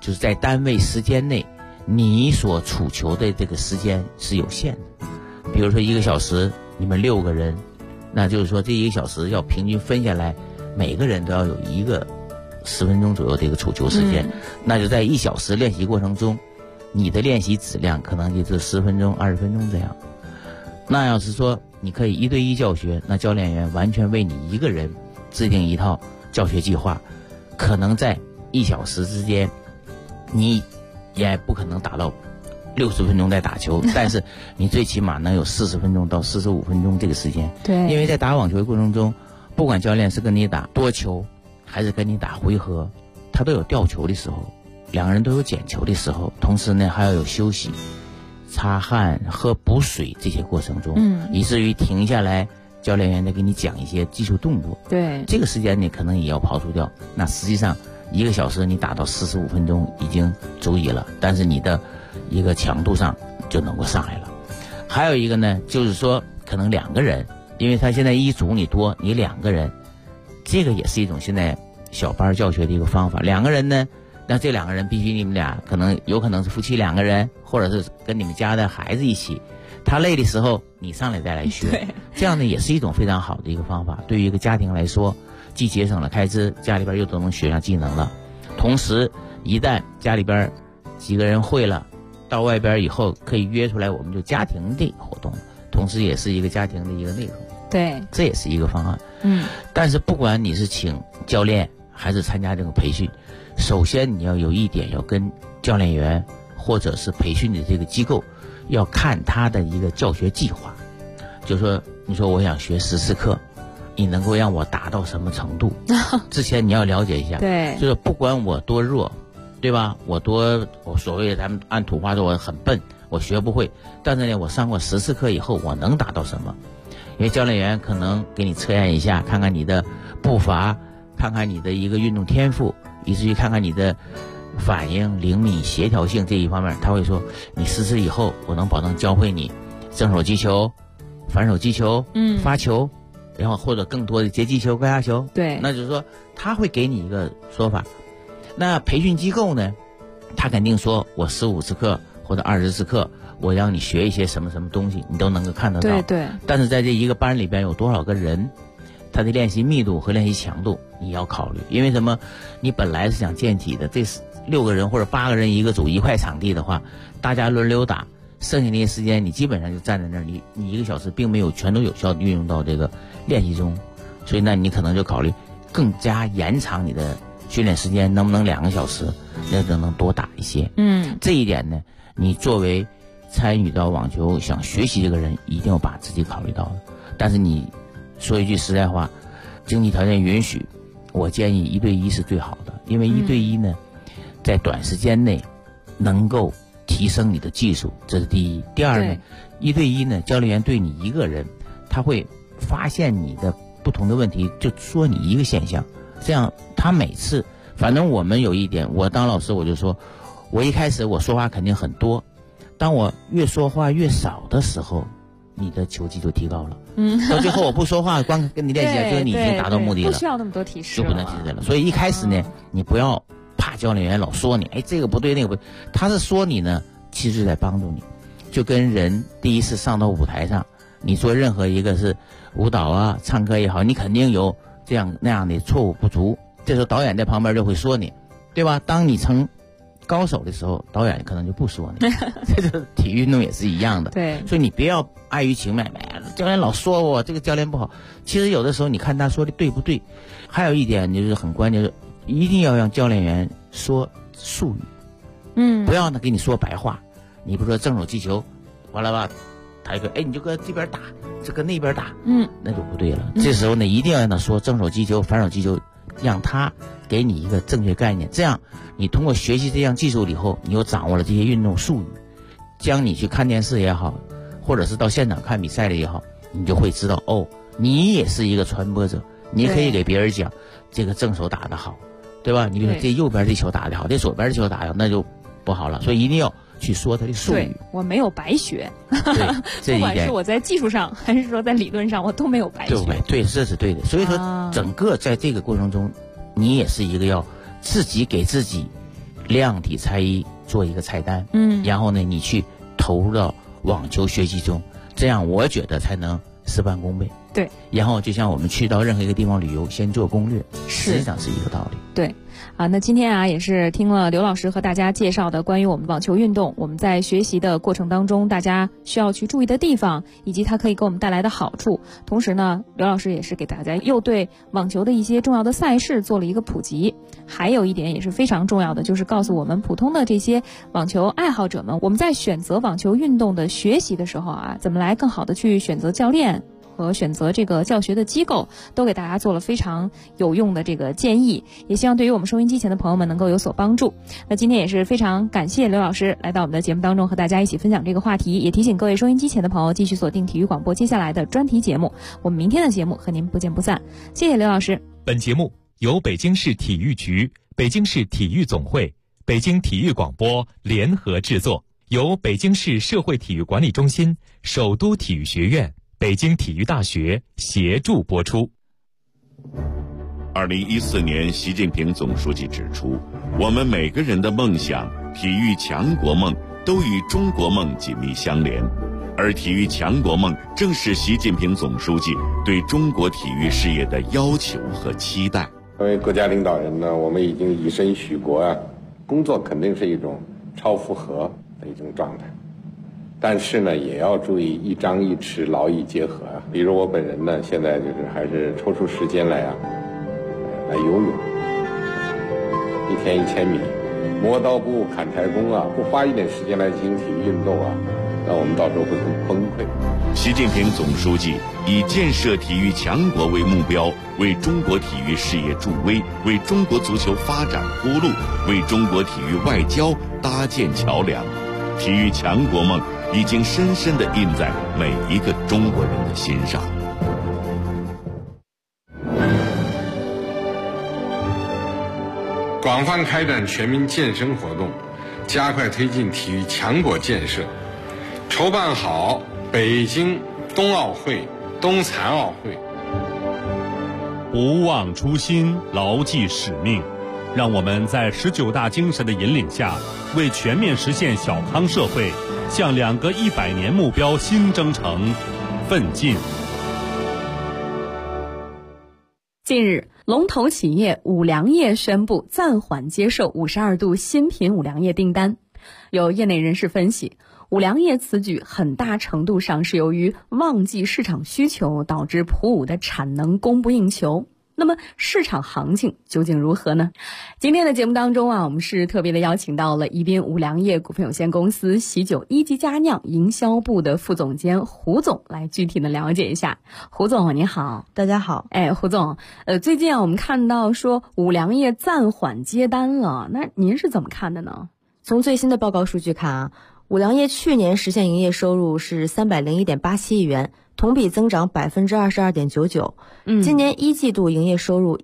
就是在单位时间内，你所处球的这个时间是有限的。比如说1个小时，你们6个人，那就是说这1个小时要平均分下来，每个人都要有一个10分钟左右的一个处球时间。那就在1小时练习过程中，你的练习质量可能就是10分钟、20分钟这样。那要是说你可以1对1教学，那教练员完全为你一个人制定一套教学计划，可能在1小时之间，你也不可能达到60分钟在打球，但是你最起码能有40分钟到45分钟这个时间。 对， 因为在打网球的过程中，不管教练是跟你打多球，还是跟你打回合，他都有吊球的时候，2个人都有捡球的时候，同时呢还要有休息、擦汗、喝补水这些过程中，以至于停下来，教练员再给你讲一些技术动作。 对， 这个时间你可能也要刨除掉。那实际上1个小时你打到45分钟已经足以了，但是你的一个强度上就能够上来了。还有一个呢，就是说可能2个人，因为他现在1组你多，你2个人，这个也是一种现在小班教学的一个方法。2个人呢，那这2个人必须你们俩有可能是夫妻2个人，或者是跟你们家的孩子一起。他累的时候你上来再来学，这样呢也是一种非常好的一个方法。对于一个家庭来说，既节省了开支，家里边又都能学上技能了。同时一旦家里边几个人会了，到外边以后可以约出来，我们就家庭的活动，同时也是一个家庭的一个内容。 对， 这也是一个方案。但是不管你是请教练还是参加这个培训，首先你要有一点，要跟教练员或者是培训的这个机构要看他的一个教学计划。就说你说我想学10次课，你能够让我达到什么程度？之前你要了解一下。 对， 就是不管我多弱，对吧？我所谓的咱们按土话说我很笨，我学不会，但是呢我上过10次课以后，我能达到什么？因为教练员可能给你测验一下，看看你的步伐，看看你的一个运动天赋，以至于看看你的反应、灵敏、协调性这一方面，他会说你10次以后，我能保证教会你正手击球、反手击球、发球，然后或者更多的接击球、高压球。 对， 那就是说他会给你一个说法。那培训机构呢，他肯定说我15次课或者20次课，我让你学一些什么什么东西，你都能够看得到。 对对。 但是在这一个班里边有多少个人，他的练习密度和练习强度你要考虑。因为什么？你本来是想健体的，这6个人或者8个人一个组一块场地的话，大家轮流打，剩下那些时间你基本上就站在那儿，你1个小时并没有全都有效的运用到这个练习中，所以那你可能就考虑更加延长你的训练时间，能不能2个小时，那就能多打一些。这一点呢，你作为参与到网球想学习这个人，一定要把自己考虑到的。但是你说一句实在话，经济条件允许，我建议1对1是最好的，因为1对1呢，在短时间内能够提升你的技术，这是第一。第二呢，1对1呢，教练员对你一个人，他会发现你的不同的问题，就说你一个现象，这样他每次，反正我们有一点，我当老师我就说，我一开始我说话肯定很多，当我越说话越少的时候，你的球技就提高了。到最后我不说话，光跟你练习，就是你已经达到目的了， 不需要那么多提示， 就不能提示了。所以一开始呢，你不要怕教练员老说你，哎，这个不对，那个不对，他是说你呢，其实在帮助你。就跟人第一次上到舞台上，你做任何一个是舞蹈啊、唱歌也好，你肯定有这样那样的错误不足，这时候导演在旁边就会说你，对吧？当你成高手的时候，导演可能就不说你。这个体育运动也是一样的。 对， 所以你不要碍于情面，教练老说我这个教练不好。其实有的时候你看他说的对不对。还有一点就是很关键，一定要让教练员说术语，不要呢给你说白话。你不说正手击球，完了吧，他就哎你就搁这边打，就搁那边打，那就不对了。这时候呢，一定要让他说正手击球、反手击球，让他给你一个正确概念。这样你通过学习这项技术以后，你又掌握了这些运动术语，将你去看电视也好，或者是到现场看比赛的也好，你就会知道哦，你也是一个传播者，你可以给别人讲这个正手打得好，对吧？你比如说这右边这球打得好，这左边这球打得好，那就不好了。所以一定要去说它的术语。 我没有白学。 对，这一点不管是我在技术上还是说在理论上，我都没有白学。 对，这是对的。所以说整个在这个过程中，你也是一个要自己给自己量体裁衣做一个菜单，然后呢你去投入到网球学习中，这样我觉得才能事半功倍。 对， 然后就像我们去到任何一个地方旅游，先做攻略，实际上是一个道理。 对，那今天也是听了刘老师和大家介绍的关于我们网球运动，我们在学习的过程当中，大家需要去注意的地方，以及它可以给我们带来的好处。同时呢，刘老师也是给大家又对网球的一些重要的赛事做了一个普及。还有一点也是非常重要的，就是告诉我们普通的这些网球爱好者们，我们在选择网球运动的学习的时候怎么来更好的去选择教练和选择这个教学的机构，都给大家做了非常有用的这个建议，也希望对于我们收音机前的朋友们能够有所帮助。那今天也是非常感谢刘老师来到我们的节目当中，和大家一起分享这个话题，也提醒各位收音机前的朋友继续锁定体育广播接下来的专题节目，我们明天的节目和您不见不散。谢谢刘老师。 本节目由北京市体育局、北京市体育总会、北京体育广播联合制作，由北京市社会体育管理中心、首都体育学院、北京体育大学协助播出。 2014年，习近平总书记指出，我们每个人的梦想、体育强国梦都与中国梦紧密相连，而体育强国梦正是习近平总书记对中国体育事业的要求和期待。 作为国家领导人呢，我们已经以身许国工作肯定是一种超负荷的一种状态。但是呢，也要注意一张一弛，劳逸结合比如我本人呢，现在还是抽出时间来游泳，1天1000米，磨刀不误砍柴工不花一点时间来进行体育运动那我们到时候会很崩溃。 习近平总书记以建设体育强国为目标，为中国体育事业助威，为中国足球发展铺路，为中国体育外交搭建桥梁。体育强国梦已经深深地印在每一个中国人的心上。 广泛开展全民健身活动，加快推进体育强国建设，筹办好北京冬奥会、冬残奥会。 不忘初心，牢记使命，让我们在19大精神的引领下，为全面实现小康社会，向2个100年目标新征程奋进。 近日，龙头企业五粮液宣布暂缓接受52度新品五粮液订单。有业内人士分析，五粮液此举很大程度上是由于旺季市场需求导致普五的产能供不应求。那么市场行情究竟如何呢？今天的节目当中我们是特别的邀请到了宜宾五粮液股份有限公司喜酒一级佳酿营销部的副总监胡总来具体的了解一下。胡总你好。 大家好。 胡总，最近我们看到说五粮液暂缓接单了，那您是怎么看的呢？ 从最新的报告数据看五粮液去年实现营业收入是301.87亿元，同比增长22.99%。今年1季度营业收入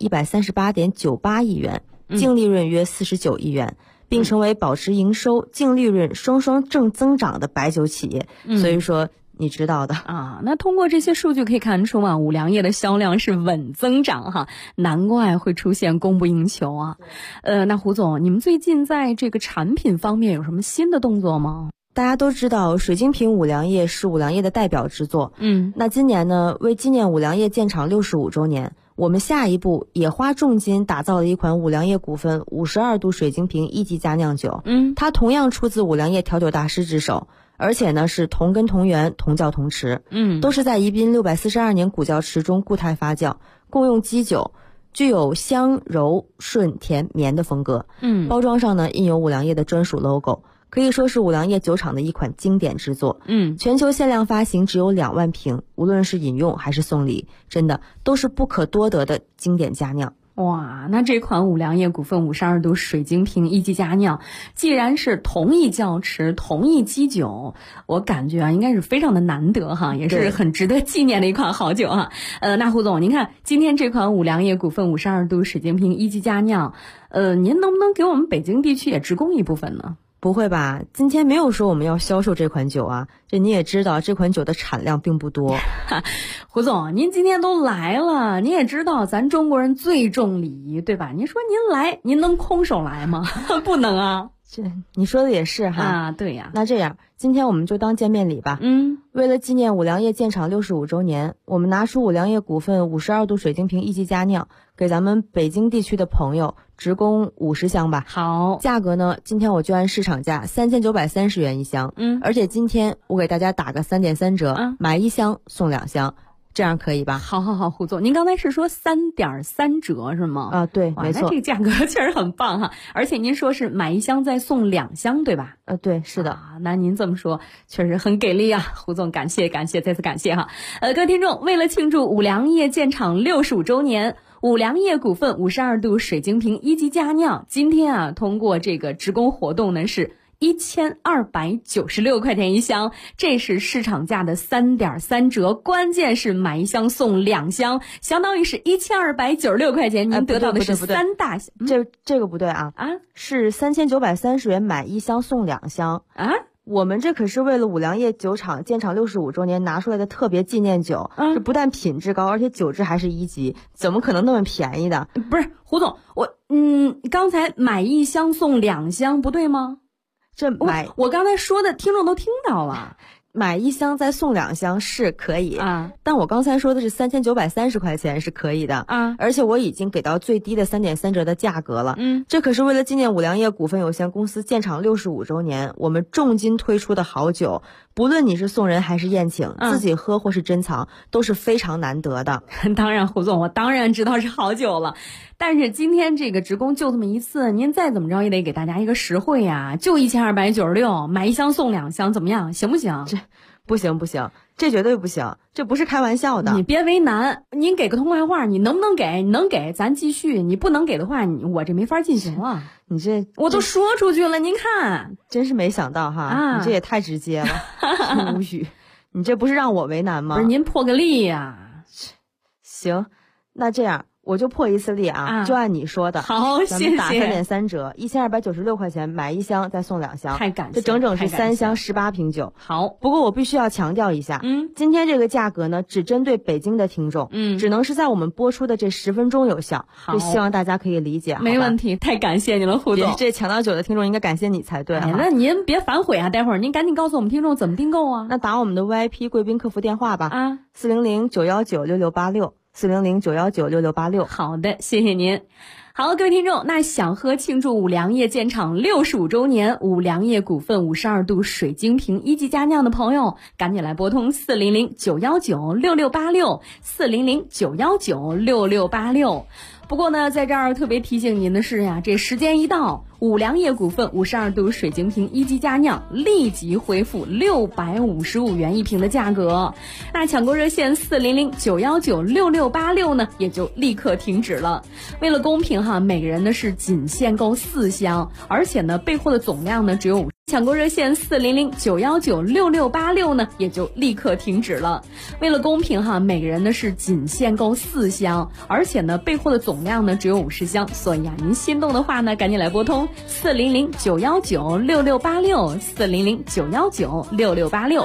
138.98亿元，净利润约49亿元，并成为保持营收、净利润双双正增长的白酒企业。所以说你知道的那通过这些数据可以看出五粮液的销量是稳增长难怪会出现供不应求那胡总，你们最近在这个产品方面有什么新的动作吗？ 大家都知道水晶瓶五粮液是五粮液的代表之作。那今年呢，为纪念五粮液建厂65周年，我们下一步也花重金打造了一款五粮液股份52度水晶瓶一级佳酿酒。它同样出自五粮液调酒大师之手，而且呢是同根同源同窖同池。都是在宜宾642年古窖池中固态发酵，共用基酒，具有香柔顺甜绵的风格。包装上呢印有五粮液的专属 logo，可以说是五粮液酒厂的一款经典之作。全球限量发行只有2万瓶，无论是饮用还是送礼，真的都是不可多得的经典佳酿。 哇，那这款五粮液股份52度水晶瓶一级佳酿，既然是同一窖池、同一基酒，我感觉应该是非常的难得也是很值得纪念的一款好酒那胡总，您看今天这款五粮液股份52度水晶瓶一级佳酿，您能不能给我们北京地区也直供一部分呢？ 不会吧？今天没有说我们要销售这款酒啊，这你也知道，这款酒的产量并不多。 胡总，您今天都来了，您也知道咱中国人最重礼仪，对吧？您说您来，您能空手来吗？不能啊。 这你说的也是哈。 啊，对呀。 那这样，今天我们就当见面礼吧。为了纪念五粮液建厂65周年，我们拿出五粮液股份52度水晶瓶一级佳酿，给咱们北京地区的朋友直供50箱吧。 好， 价格呢，今天我就按市场价3930元一箱。而且今天我给大家打个3.3折，买1箱送2箱。这样可以吧？ 好，胡总，您刚才是说3.3折是吗？ 啊，对，没错。 那这个价格确实很棒哈，而且您说是买1箱再送2箱，对吧？ 对，是的。 那您这么说确实很给力啊，胡总，感谢，再次感谢哈。各位听众，为了庆祝五粮液建厂65周年，五粮液股份52度水晶瓶一级佳酿，今天啊，通过这个直供活动呢是1296块钱一箱，这是市场价的3.3折，关键是买1箱送2箱，相当于是1296块钱，您得到的是3大箱。 这个不对啊！是3930元买1箱送2箱啊！ 我们这可是为了五粮液酒厂建厂65周年拿出来的特别纪念酒，这不但品质高，而且酒质还是1级，怎么可能那么便宜的？ 不是，胡总，刚才买1箱送2箱不对吗？我刚才说的听众都听到了， 买1箱再送2箱是可以啊，但我刚才说的是3930块钱是可以的啊，而且我已经给到最低的3.3折的价格了。这可是为了纪念五粮液股份有限公司建厂65周年，我们重金推出的好酒，不论你是送人还是宴请，自己喝或是珍藏，都是非常难得的。 当然，胡总，我当然知道是好酒了。但是今天这个直供就这么一次，您再怎么着也得给大家一个实惠呀，就1296，买1箱送2箱，怎么样？行不行？ 这不行，这绝对不行，这不是开玩笑的。 你别为难，您给个痛快话，你能不能给？你能给咱继续，你不能给的话，我这没法进行了。 你这我都说出去了，您看， 真是没想到哈，你这也太直接了，无语。你这不是让我为难吗？ 不是，您破个例呀。 行，那这样。我就破一次例啊，就按你说的。 好，谢谢。 打3.3折，1296块钱买1箱再送2箱， 太感谢， 这整整是3箱18瓶酒。 好， 不过我必须要强调一下，今天这个价格呢，只针对北京的听众，只能是在我们播出的这10分钟有效。就希望大家可以理解。 没问题，太感谢你了，胡总。 这抢到酒的听众应该感谢你才对。 那您别反悔啊，待会儿您赶紧告诉我们听众怎么订购啊。 那打我们的 VIP 贵宾客服电话吧，400-919-6686。400-919-6686。 好的，谢谢您。好，各位听众，那想喝庆祝五粮液建厂65周年五粮液股份52度水晶瓶一级佳酿的朋友，赶紧来拨通400-919-6686 400-919-6686。不过呢，在这儿特别提醒您的是呀，这时间一到，五粮液股份52度水晶瓶一级佳酿立即恢复655元一瓶的价格，那抢购热线400-919-6686呢也就立刻停止了。为了公平哈，每个人呢是仅限购4箱，而且呢备货的总量呢只有5。抢购热线400-919-6686呢也就立刻停止了。为了公平哈，每个人呢是仅限购4箱，而且呢备货的总量呢只有50箱，所以啊您心动的话呢赶紧来拨通400-919-6686 400-919-6686。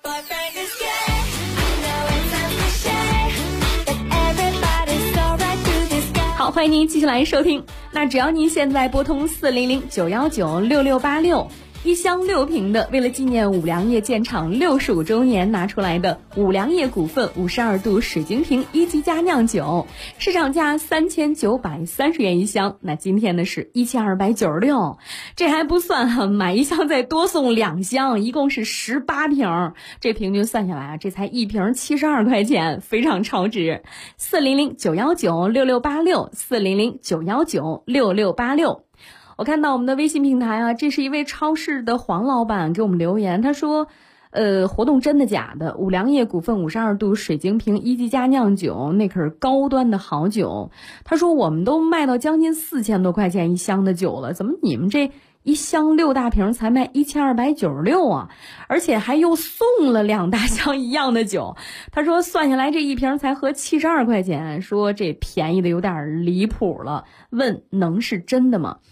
好，欢迎您继续来收听。那只要您现在拨通400-919-6686。1箱6瓶的，为了纪念五粮液建厂65周年拿出来的五粮液股份52度水晶瓶一级佳酿酒，市场价3930元一箱，那今天呢是1296，这还不算哈，买1箱再多送2箱，一共是18瓶，这平均算下来啊，这才1瓶72块钱，非常超值。400-919-6686 400-919-6686。我看到我们的微信平台啊，这是一位超市的黄老板给我们留言，他说活动真的假的？五粮液股份52度水晶瓶一级佳酿酒，那可是高端的好酒。他说我们都卖到将近4000多块钱一箱的酒了，怎么你们这1箱6大瓶才卖1296啊？而且还又送了2大箱一样的酒。他说算下来这一瓶才合72块钱，说这便宜的有点离谱了，问能是真的吗？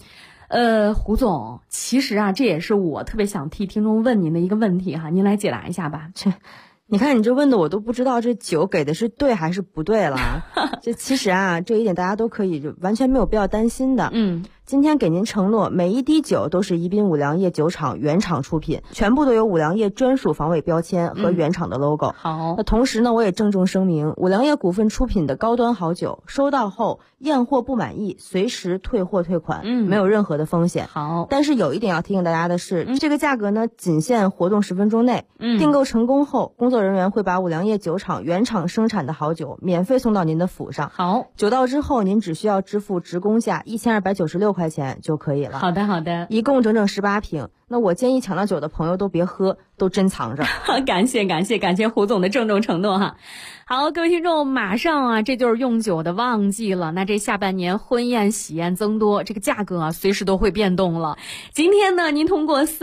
胡总，其实啊，这也是我特别想替听众问您的一个问题哈，您来解答一下吧。 你看你这问的我都不知道这酒给的是对还是不对了。这其实啊，这一点大家都可以就完全没有必要担心的。今天给您承诺，每一滴酒都是宜宾五粮液酒厂原厂出品，全部都有五粮液专属防伪标签和原厂的 logo。 好， 那同时呢，我也郑重声明，五粮液股份出品的高端好酒，收到后验货不满意，随时退货退款，没有任何的风险。 好， 但是有一点要提醒大家的是，这个价格呢，仅限活动10分钟内。订购成功后，工作人员会把五粮液酒厂原厂生产的好酒免费送到您的府上。 好， 酒到之后，您只需要支付职工价1296块钱就可以了。 好的，好的， 一共整整18瓶。那我建议抢到酒的朋友都别喝，都珍藏着。 感谢胡总的郑重承诺哈。好，各位听众，马上啊，这就是用酒的旺季了。那这下半年婚宴喜宴增多，这个价格啊，随时都会变动了。今天呢，您通过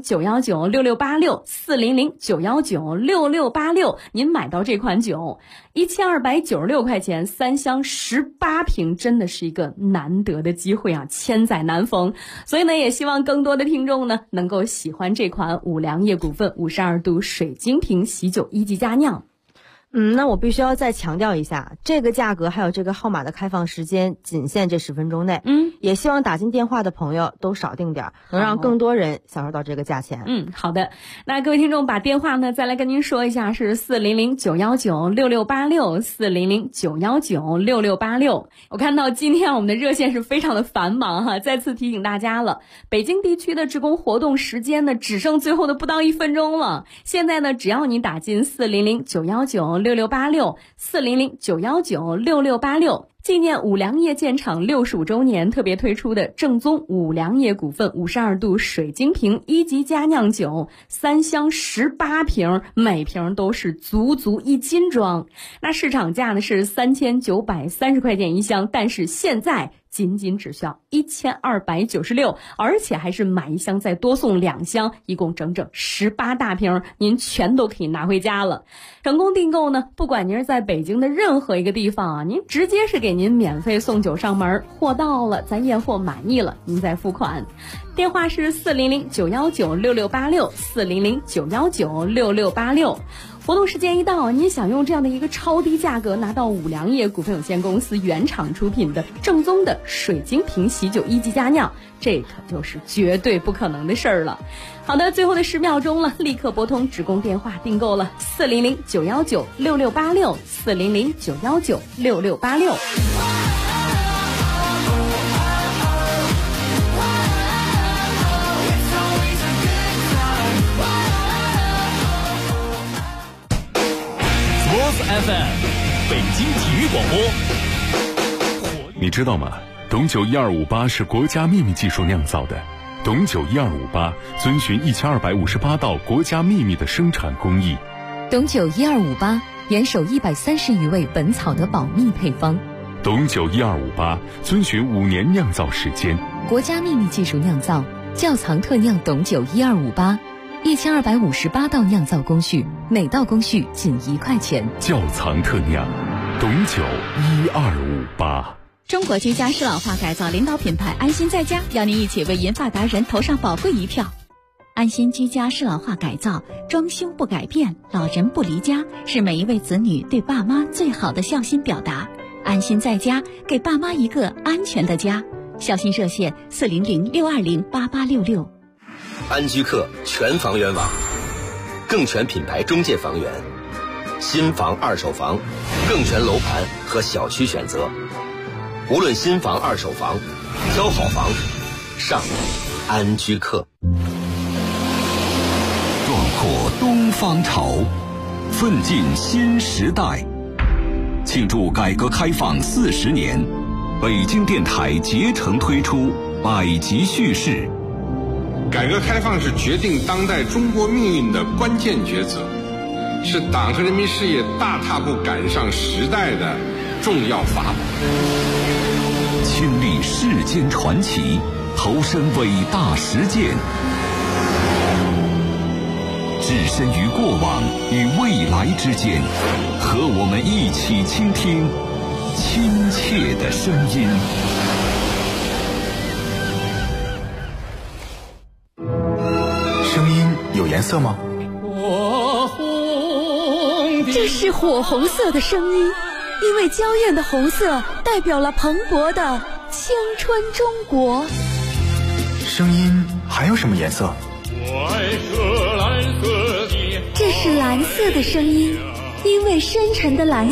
400-919-6686，400-919-6686，您买到这款酒，1296块钱，3箱18瓶，真的是一个难得的机会啊，千载难逢。所以呢，也希望更多的听众呢，能够喜欢这款五粮液股份52度水晶瓶喜酒1级佳酿。 那我必须要再强调一下，这个价格还有这个号码的开放时间仅限这10分钟内。也希望打进电话的朋友都少订点，能让更多人享受到这个价钱。 好的。那各位听众把电话呢再来跟您说一下，是400-919-6686，400-919-6686。我看到今天我们的热线是非常的繁忙哈，再次提醒大家了，北京地区的职工活动时间呢只剩最后的不到1分钟了。现在呢，只要你打进400-919-6686，400-919-6686，纪念五粮液建厂65周年特别推出的正宗五粮液股份52度水晶瓶1级佳酿酒，3箱18瓶，每瓶都是足1斤装。那市场价呢是3930块钱一箱，但是现在仅只需要1296，而且还是买一箱再多送2箱，一共整整18大瓶，您全都可以拿回家了。成功订购呢，不管您是在北京的任何一个地方啊，您直接是给您免费送酒上门，货到了咱验货满意了您再付款。电话是400-919-6686，400-919-6686。活动时间一到，您想用这样的一个超低价格拿到五粮液股份有限公司原厂出品的正宗的水晶瓶喜酒1级佳酿，这可就是绝对不可能的事儿了。好的，最后的10秒钟了，立刻拨通职工电话订购了400-919-6686，400-919-6686。 FM 北京体育广播。 你知道吗？董酒1258是国家秘密技术酿造的。董酒1258遵循1258道国家秘密的生产工艺。 董酒1258严守130余味本草的保密配方。 董酒1258遵循5年酿造时间。 国家秘密技术酿造，窖藏特酿董酒1258，1258道酿造工序，每道工序仅1块钱。 窖藏特酿，董酒1258。 中国居家适老化改造领导品牌安心在家，邀您一起为银发达人投上宝贵一票。安心居家适老化改造，装修不改变，老人不离家，是每一位子女对爸妈最好的孝心表达。安心在家，给爸妈一个安全的家。孝心热线400-620-8866。 安居客全房源网，更全品牌中介房源，新房二手房，更全楼盘和小区选择。无论新房二手房，挑好房上安居客。 壮阔东方潮，奋进新时代。庆祝改革开放40年，北京电台竭诚推出百集叙事。 改革开放是决定当代中国命运的关键抉择，是党和人民事业大踏步赶上时代的重要法宝。 亲历世间传奇，投身伟大实践，置身于过往与未来之间，和我们一起倾听亲切的声音。 颜色吗？ 这是火红色的声音，因为娇艳的红色代表了蓬勃的青春中国。 声音还有什么颜色？ 这是蓝色的声音，因为深沉的蓝